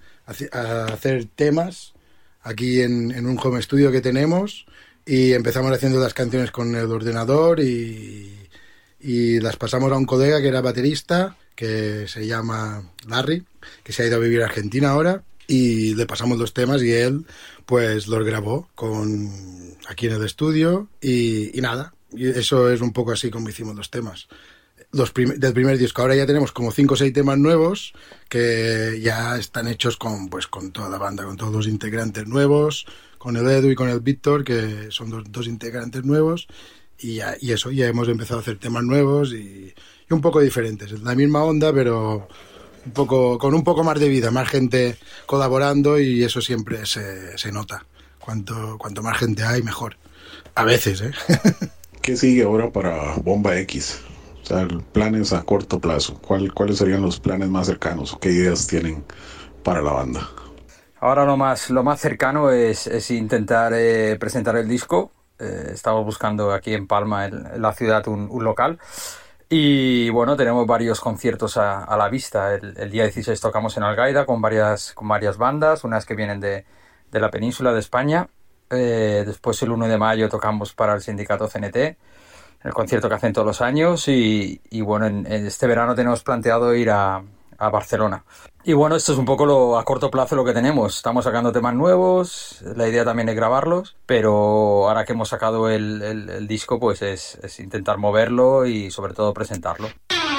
a hacer temas aquí en un home studio que tenemos, y empezamos haciendo las canciones con el ordenador y las pasamos a un colega que era baterista, que se llama Larry, que se ha ido a vivir a Argentina ahora, y le pasamos los temas y él pues los grabó aquí en el estudio y nada, y eso es un poco así como hicimos los temas. del primer disco. Ahora ya tenemos como 5 o 6 temas nuevos que ya están hechos con toda la banda, con todos los integrantes nuevos, con el Edu y con el Víctor, que son dos integrantes nuevos, y eso, ya hemos empezado a hacer temas nuevos y un poco diferentes. Es la misma onda, pero con un poco más de vida, más gente colaborando, y eso siempre se nota. Cuanto más gente hay, mejor. A veces, ¿eh? ¿Qué sigue ahora para Bomba X? O sea, planes a corto plazo. ¿Cuáles serían los planes más cercanos? ¿Qué ideas tienen para la banda? Ahora lo más cercano es intentar presentar el disco. Estamos buscando aquí en Palma, en la ciudad, un local. Y bueno, tenemos varios conciertos a la vista. El día 16 tocamos en Algaida con varias bandas, unas que vienen de la península de España. Después el 1 de mayo tocamos para el sindicato CNT, el concierto que hacen todos los años. Y bueno, en este verano tenemos planteado ir a Barcelona. Y bueno, esto es un poco a corto plazo lo que tenemos. Estamos sacando temas nuevos, la idea también es grabarlos, pero ahora que hemos sacado el disco, pues es intentar moverlo y sobre todo presentarlo.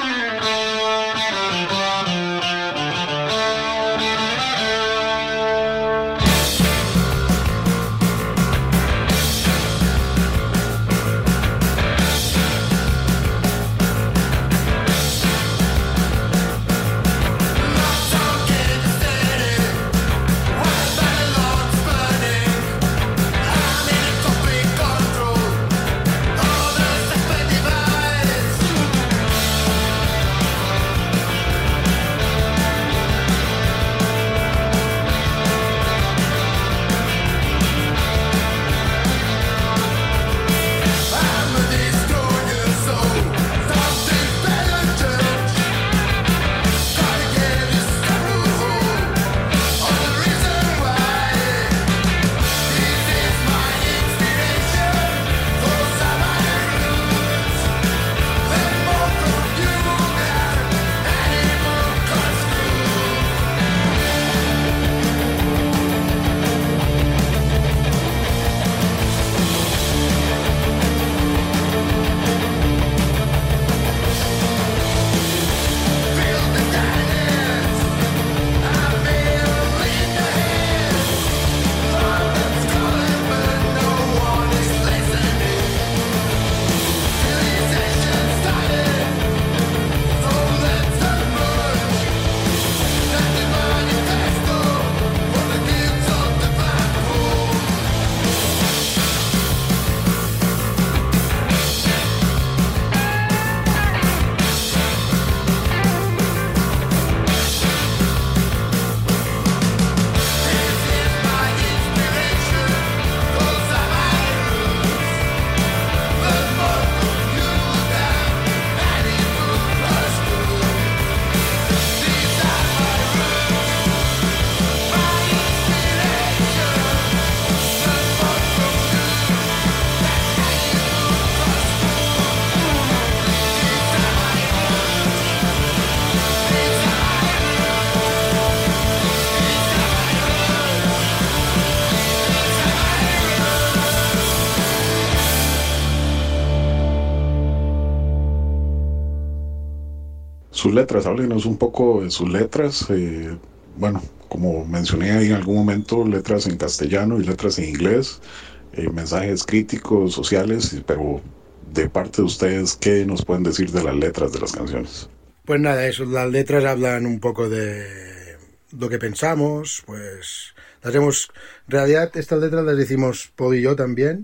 Sus letras, háblenos un poco de sus letras. Bueno, como mencioné ahí en algún momento, letras en castellano y letras en inglés, mensajes críticos, sociales, pero de parte de ustedes, ¿qué nos pueden decir de las letras de las canciones? Pues nada, eso, las letras hablan un poco de lo que pensamos, pues en realidad estas letras las hicimos Paul y yo también,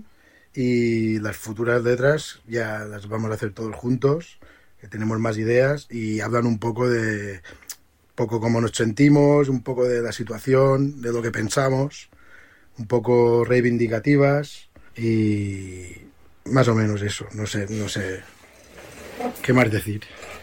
y las futuras letras ya las vamos a hacer todos juntos, que tenemos más ideas, y hablan un poco cómo nos sentimos, un poco de la situación, de lo que pensamos, un poco reivindicativas, y más o menos eso, no sé qué más decir.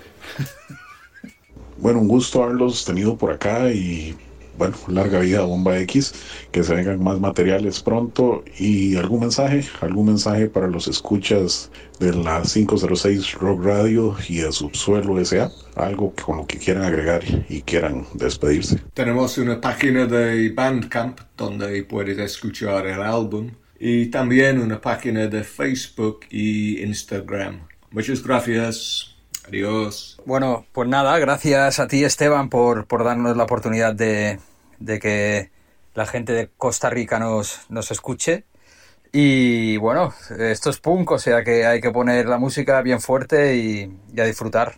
Bueno, un gusto haberlos tenido por acá y bueno, larga vida a Bomba X, que se vengan más materiales pronto. Y algún mensaje para los escuchas de la 506 Rock Radio y de Subsuelo S.A., algo con lo que quieran agregar y quieran despedirse. Tenemos una página de Bandcamp donde puedes escuchar el álbum y también una página de Facebook y Instagram. Muchas gracias. Adiós. Bueno, pues nada, gracias a ti, Esteban, por darnos la oportunidad de que la gente de Costa Rica nos escuche. Y bueno, esto es punk, o sea que hay que poner la música bien fuerte y a disfrutar.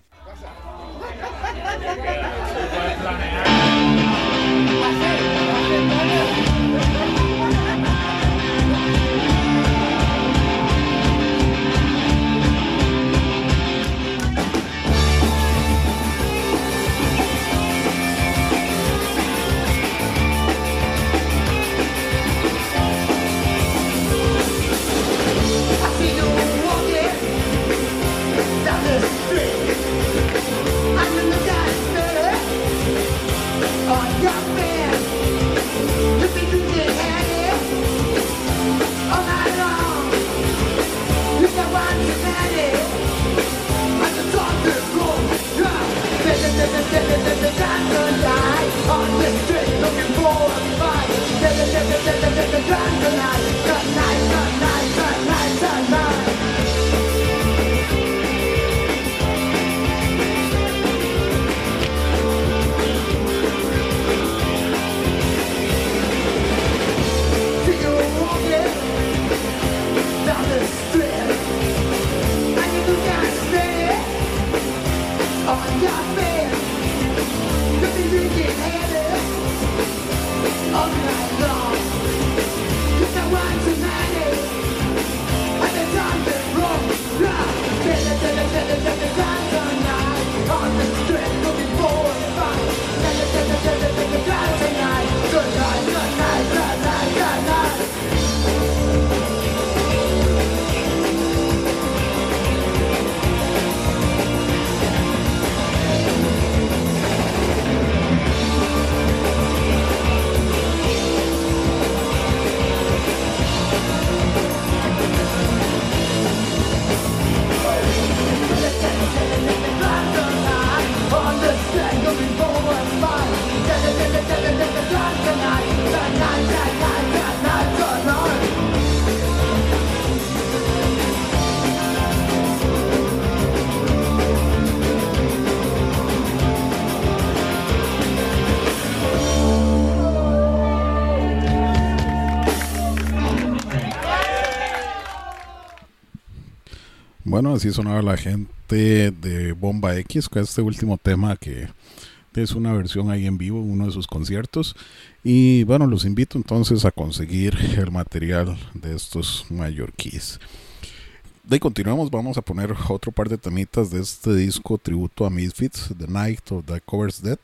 Bueno, así sonaba la gente de Bomba X con este último tema, que es una versión ahí en vivo, uno de sus conciertos. Y bueno, los invito entonces a conseguir el material de estos mallorquíes. De ahí continuamos, vamos a poner otro par de temitas de este disco tributo a Misfits, The Night of the Covers Dead.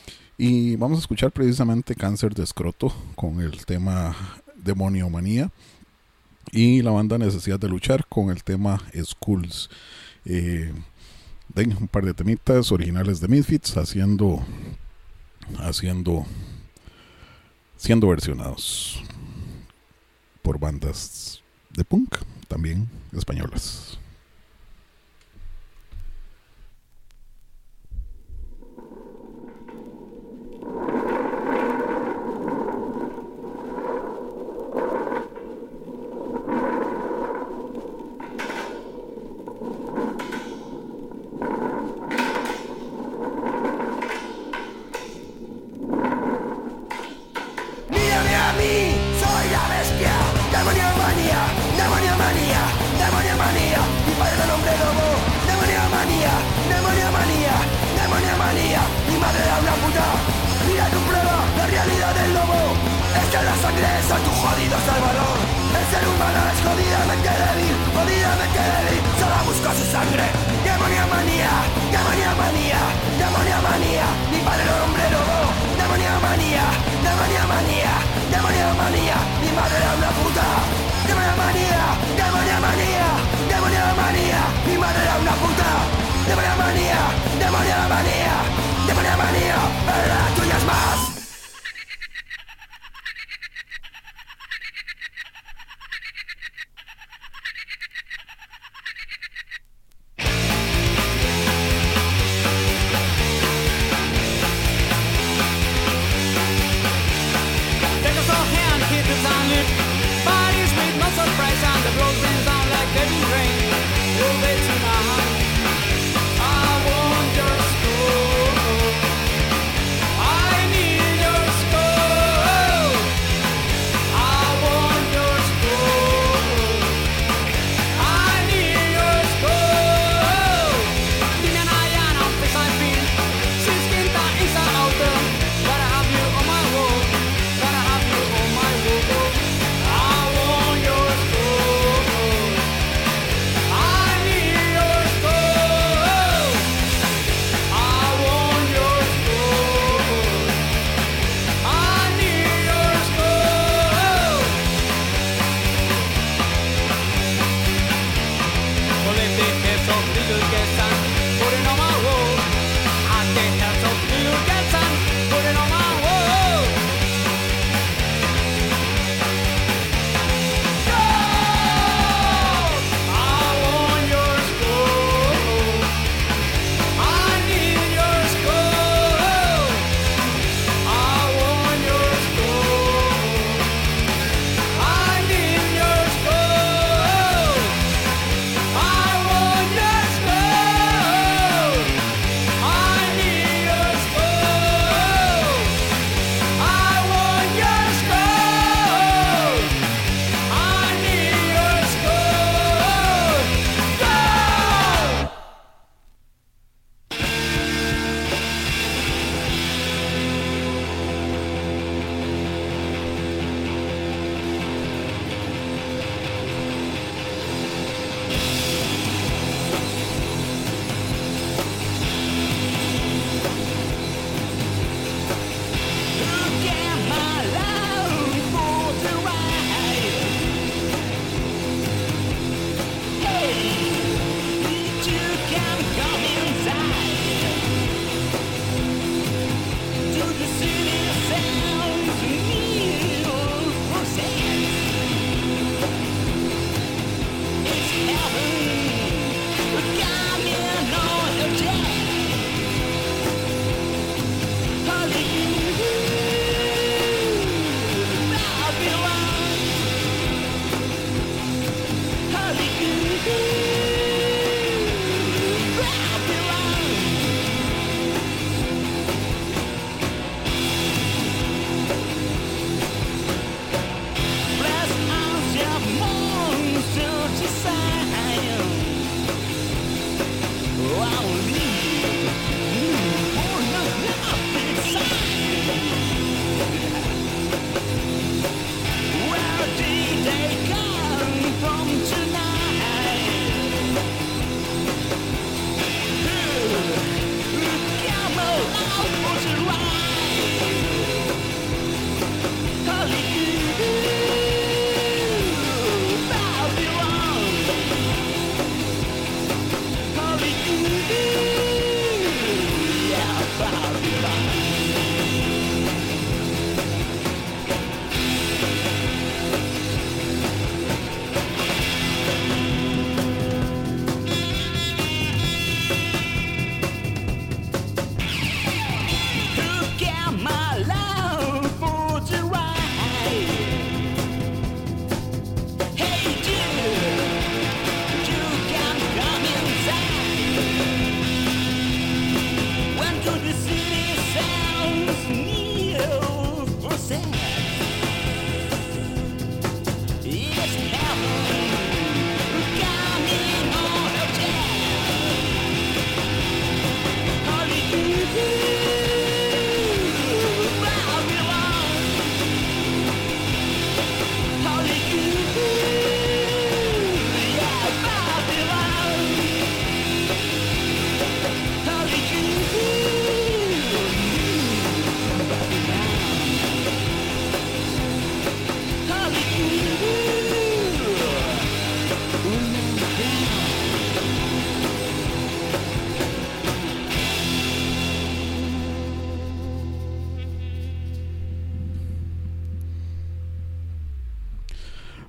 Y vamos a escuchar precisamente Cáncer de Escroto con el tema Demoniomanía. Y la banda Necesidad de Luchar con el tema Skulls. Un par de temitas originales de Misfits siendo versionados por bandas de punk, también españolas.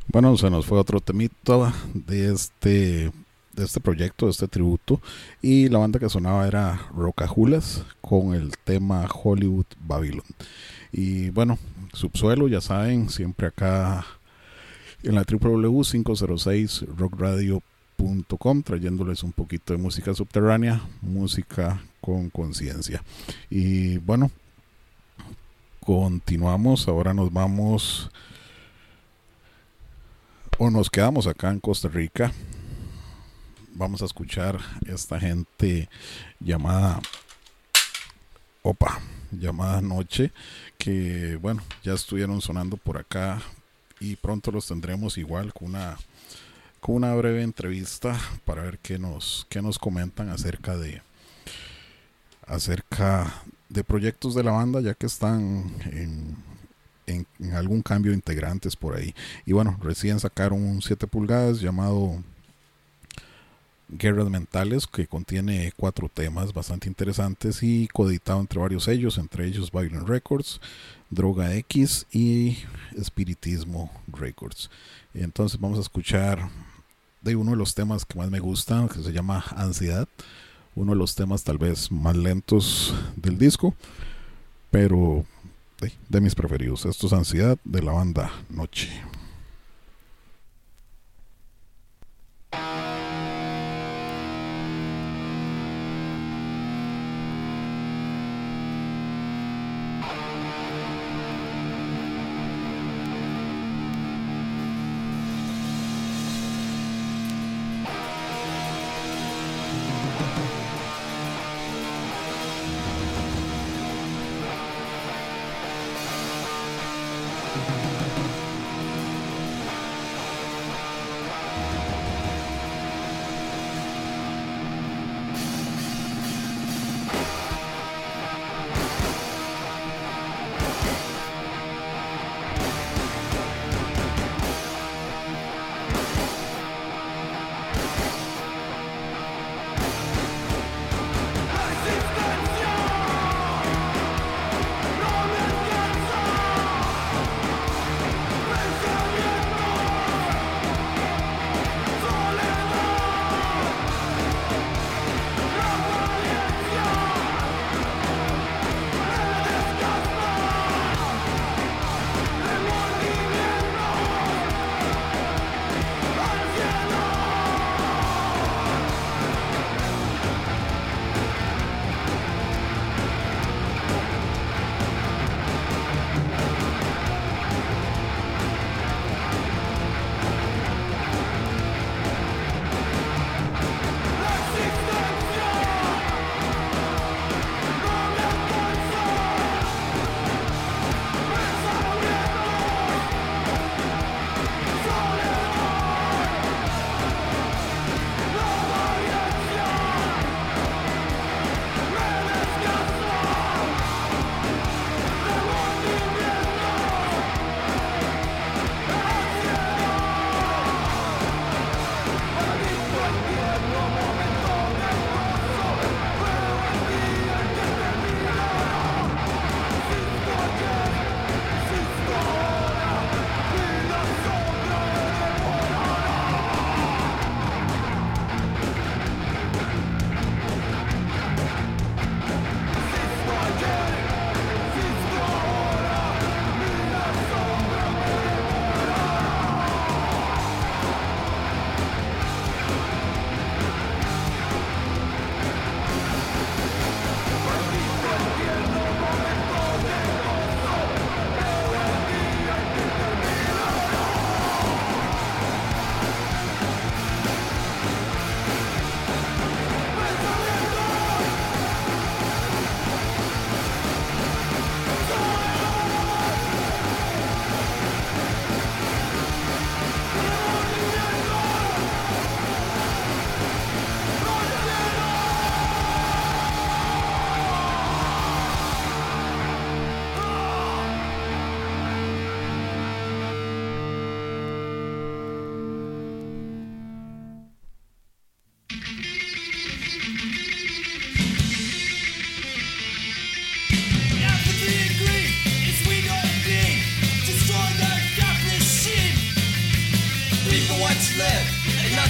Bueno, se nos fue otro temito de este proyecto, de este tributo, y la banda que sonaba era Rocajulas con el tema Hollywood Babylon. Y bueno, Subsuelo, ya saben, siempre acá en la www.506rockradio.com, trayéndoles un poquito de música subterránea, música con conciencia. Y bueno, continuamos, ahora nos vamos o nos quedamos acá en Costa Rica. Vamos a escuchar esta gente llamada Noche, que bueno, ya estuvieron sonando por acá y pronto los tendremos igual con una breve entrevista para ver qué nos comentan acerca de proyectos de la banda, ya que están en algún cambio de integrantes por ahí. Y bueno, recién sacaron un 7 pulgadas llamado Guerras Mentales, que contiene 4 temas bastante interesantes y coeditado entre varios sellos, entre ellos Violent Records, Droga X y Espiritismo Records. Entonces vamos a escuchar de uno de los temas que más me gustan, que se llama Ansiedad, uno de los temas tal vez más lentos del disco, pero de mis preferidos. Esto es Ansiedad, de la banda Noche.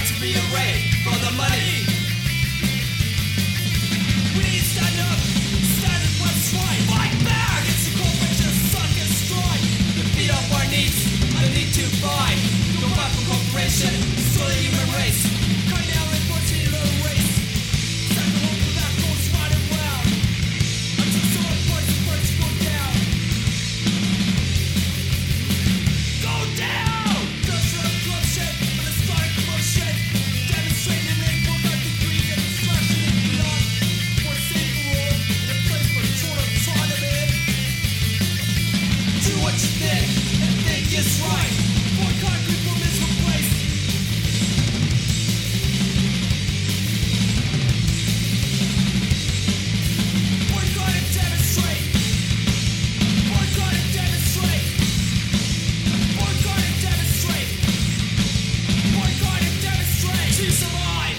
to be arrayed for the money. We need to stand up, stand up what's right. Fight back against the corporation, suck and strike. We beat up our knees, I need to fight. Go back for corporation, destroy the human race. Cut down and force it to race. Stand the hope that goes right around. Until someone points the first go down. Go down! Just for corruption, for the stark motion. Demonstrating they broke out the greed and destruction and beyond. For Satan rule, in a place for total autonomy. Do what you think and think is right. For concrete from this place. Boycott and demonstrate. Boycott and demonstrate. Boycott and demonstrate. Boycott and demonstrate. To survive.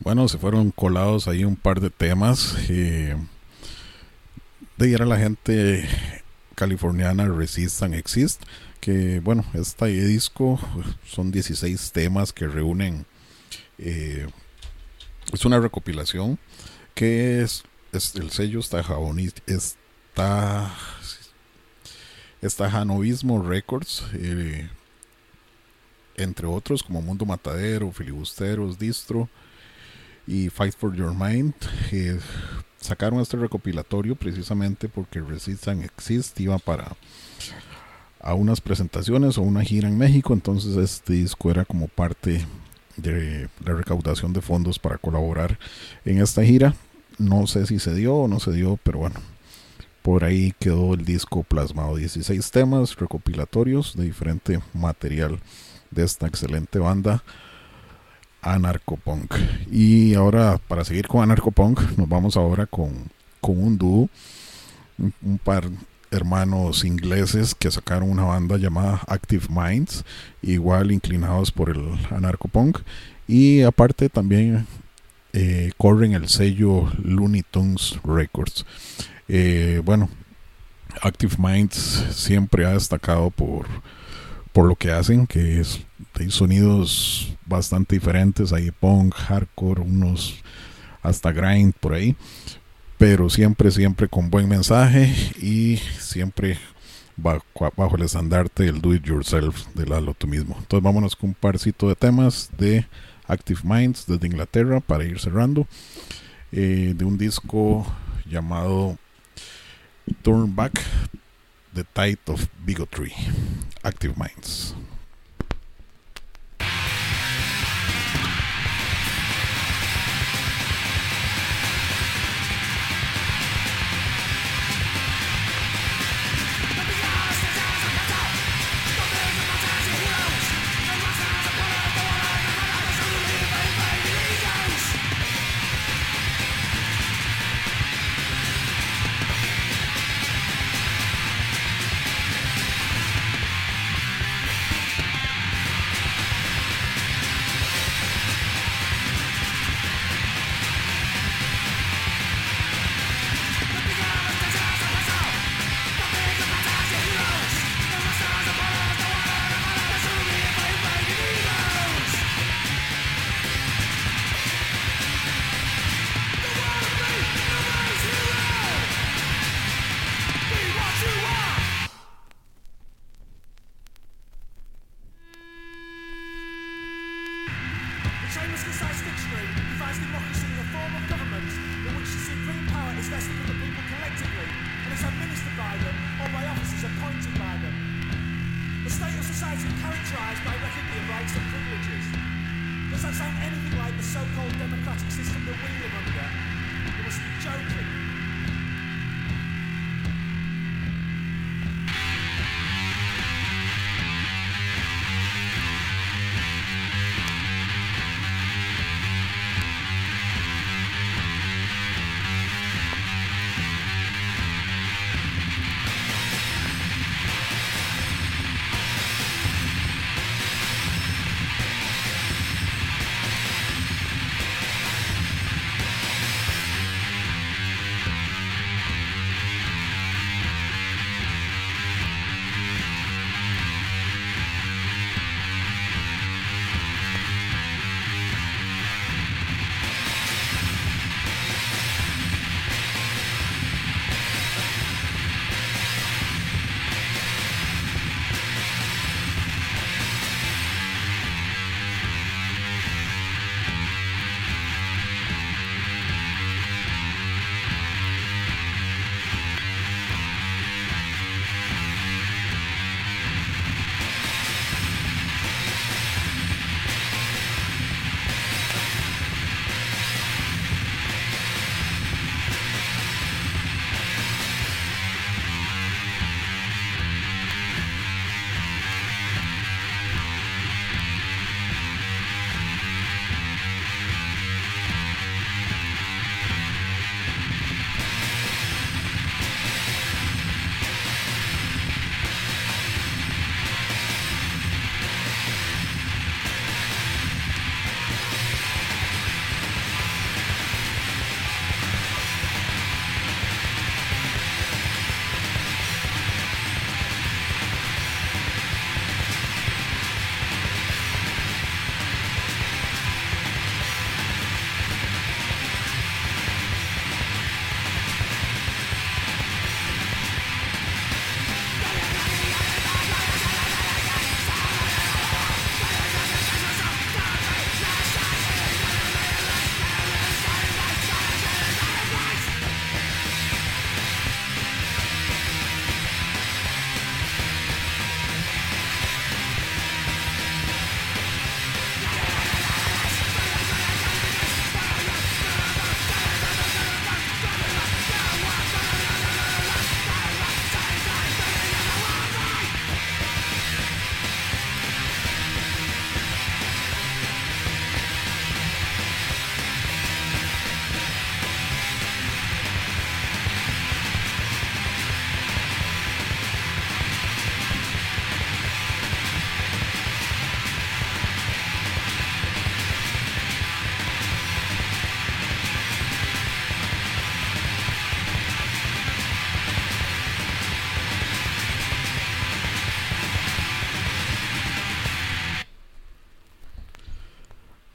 Bueno, se fueron colados ahí un par de temas. De ahí era la gente californiana Resist and Exist, que bueno, este disco son 16 temas que reúnen, es una recopilación que es el sello Estajanovismo Records, entre otros como Mundo Matadero, Filibusteros, Distro y Fight for Your Mind. Sacaron este recopilatorio precisamente porque Resist and Exist iba a unas presentaciones o una gira en México, entonces este disco era como parte de la recaudación de fondos para colaborar en esta gira. No sé si se dio o no se dio, pero bueno, por ahí quedó el disco plasmado. 16 temas recopilatorios de diferente material de esta excelente banda Anarcopunk. Y ahora, para seguir con Anarcopunk, nos vamos ahora con un dúo, un par hermanos ingleses que sacaron una banda llamada Active Minds, igual inclinados por el Anarcopunk, y aparte también corren el sello Looney Tunes Records. Bueno, Active Minds siempre ha destacado por lo que hacen, que es hay sonidos bastante diferentes, hay punk, hardcore, unos hasta grind por ahí, pero siempre con buen mensaje y siempre bajo el estandarte del do it yourself, del hazlo tú mismo. Entonces vámonos con un parcito de temas de Active Minds desde Inglaterra para ir cerrando, de un disco llamado Turn Back the Tide of Bigotry. Active Minds.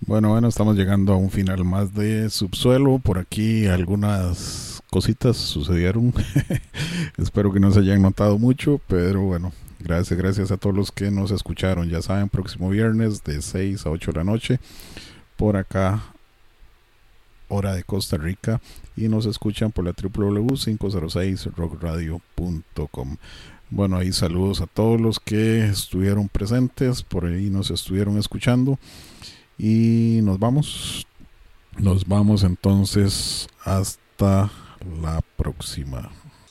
Bueno, estamos llegando a un final más de Subsuelo. Por aquí algunas cositas sucedieron. Espero que no se hayan notado mucho, pero bueno, gracias a todos los que nos escucharon. Ya saben, próximo viernes de 6 a 8 de la noche, por acá, hora de Costa Rica, y nos escuchan por la www.506rockradio.com. Bueno, ahí saludos a todos los que estuvieron presentes, por ahí nos estuvieron escuchando, y nos vamos entonces hasta la próxima.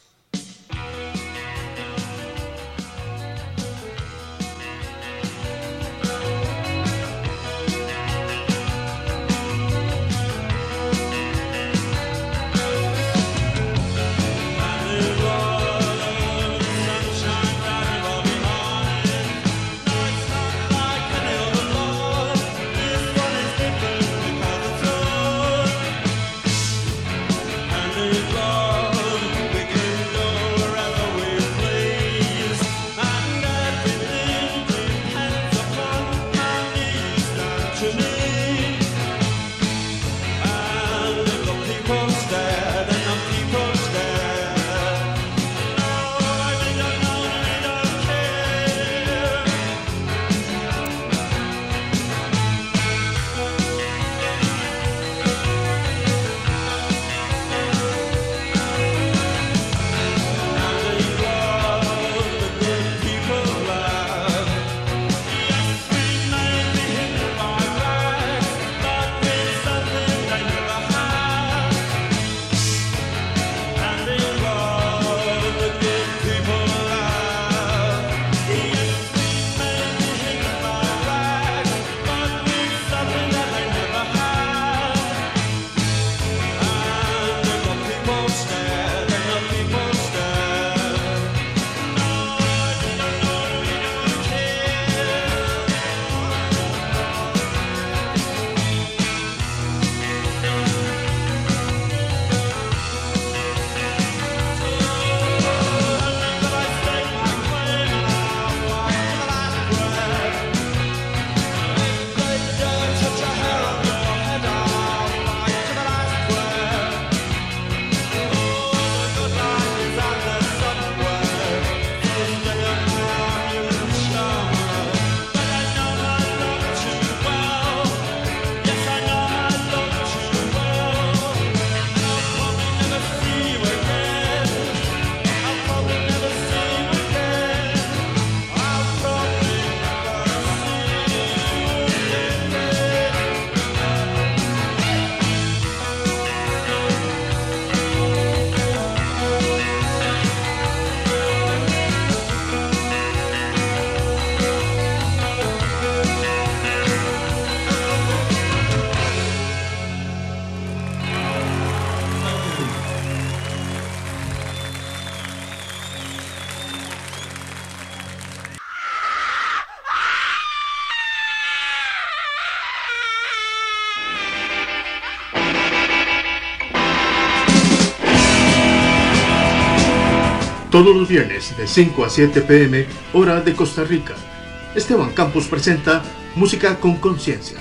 Todos los viernes de 5 a 7 p.m. hora de Costa Rica, Esteban Campos presenta Música con Conciencia.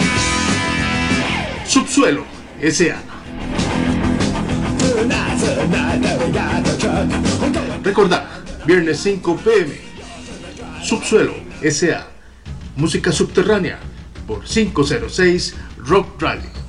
Subsuelo S.A. Recordad, viernes 5 p.m. Subsuelo S.A. Música subterránea por 506 Rock Radio.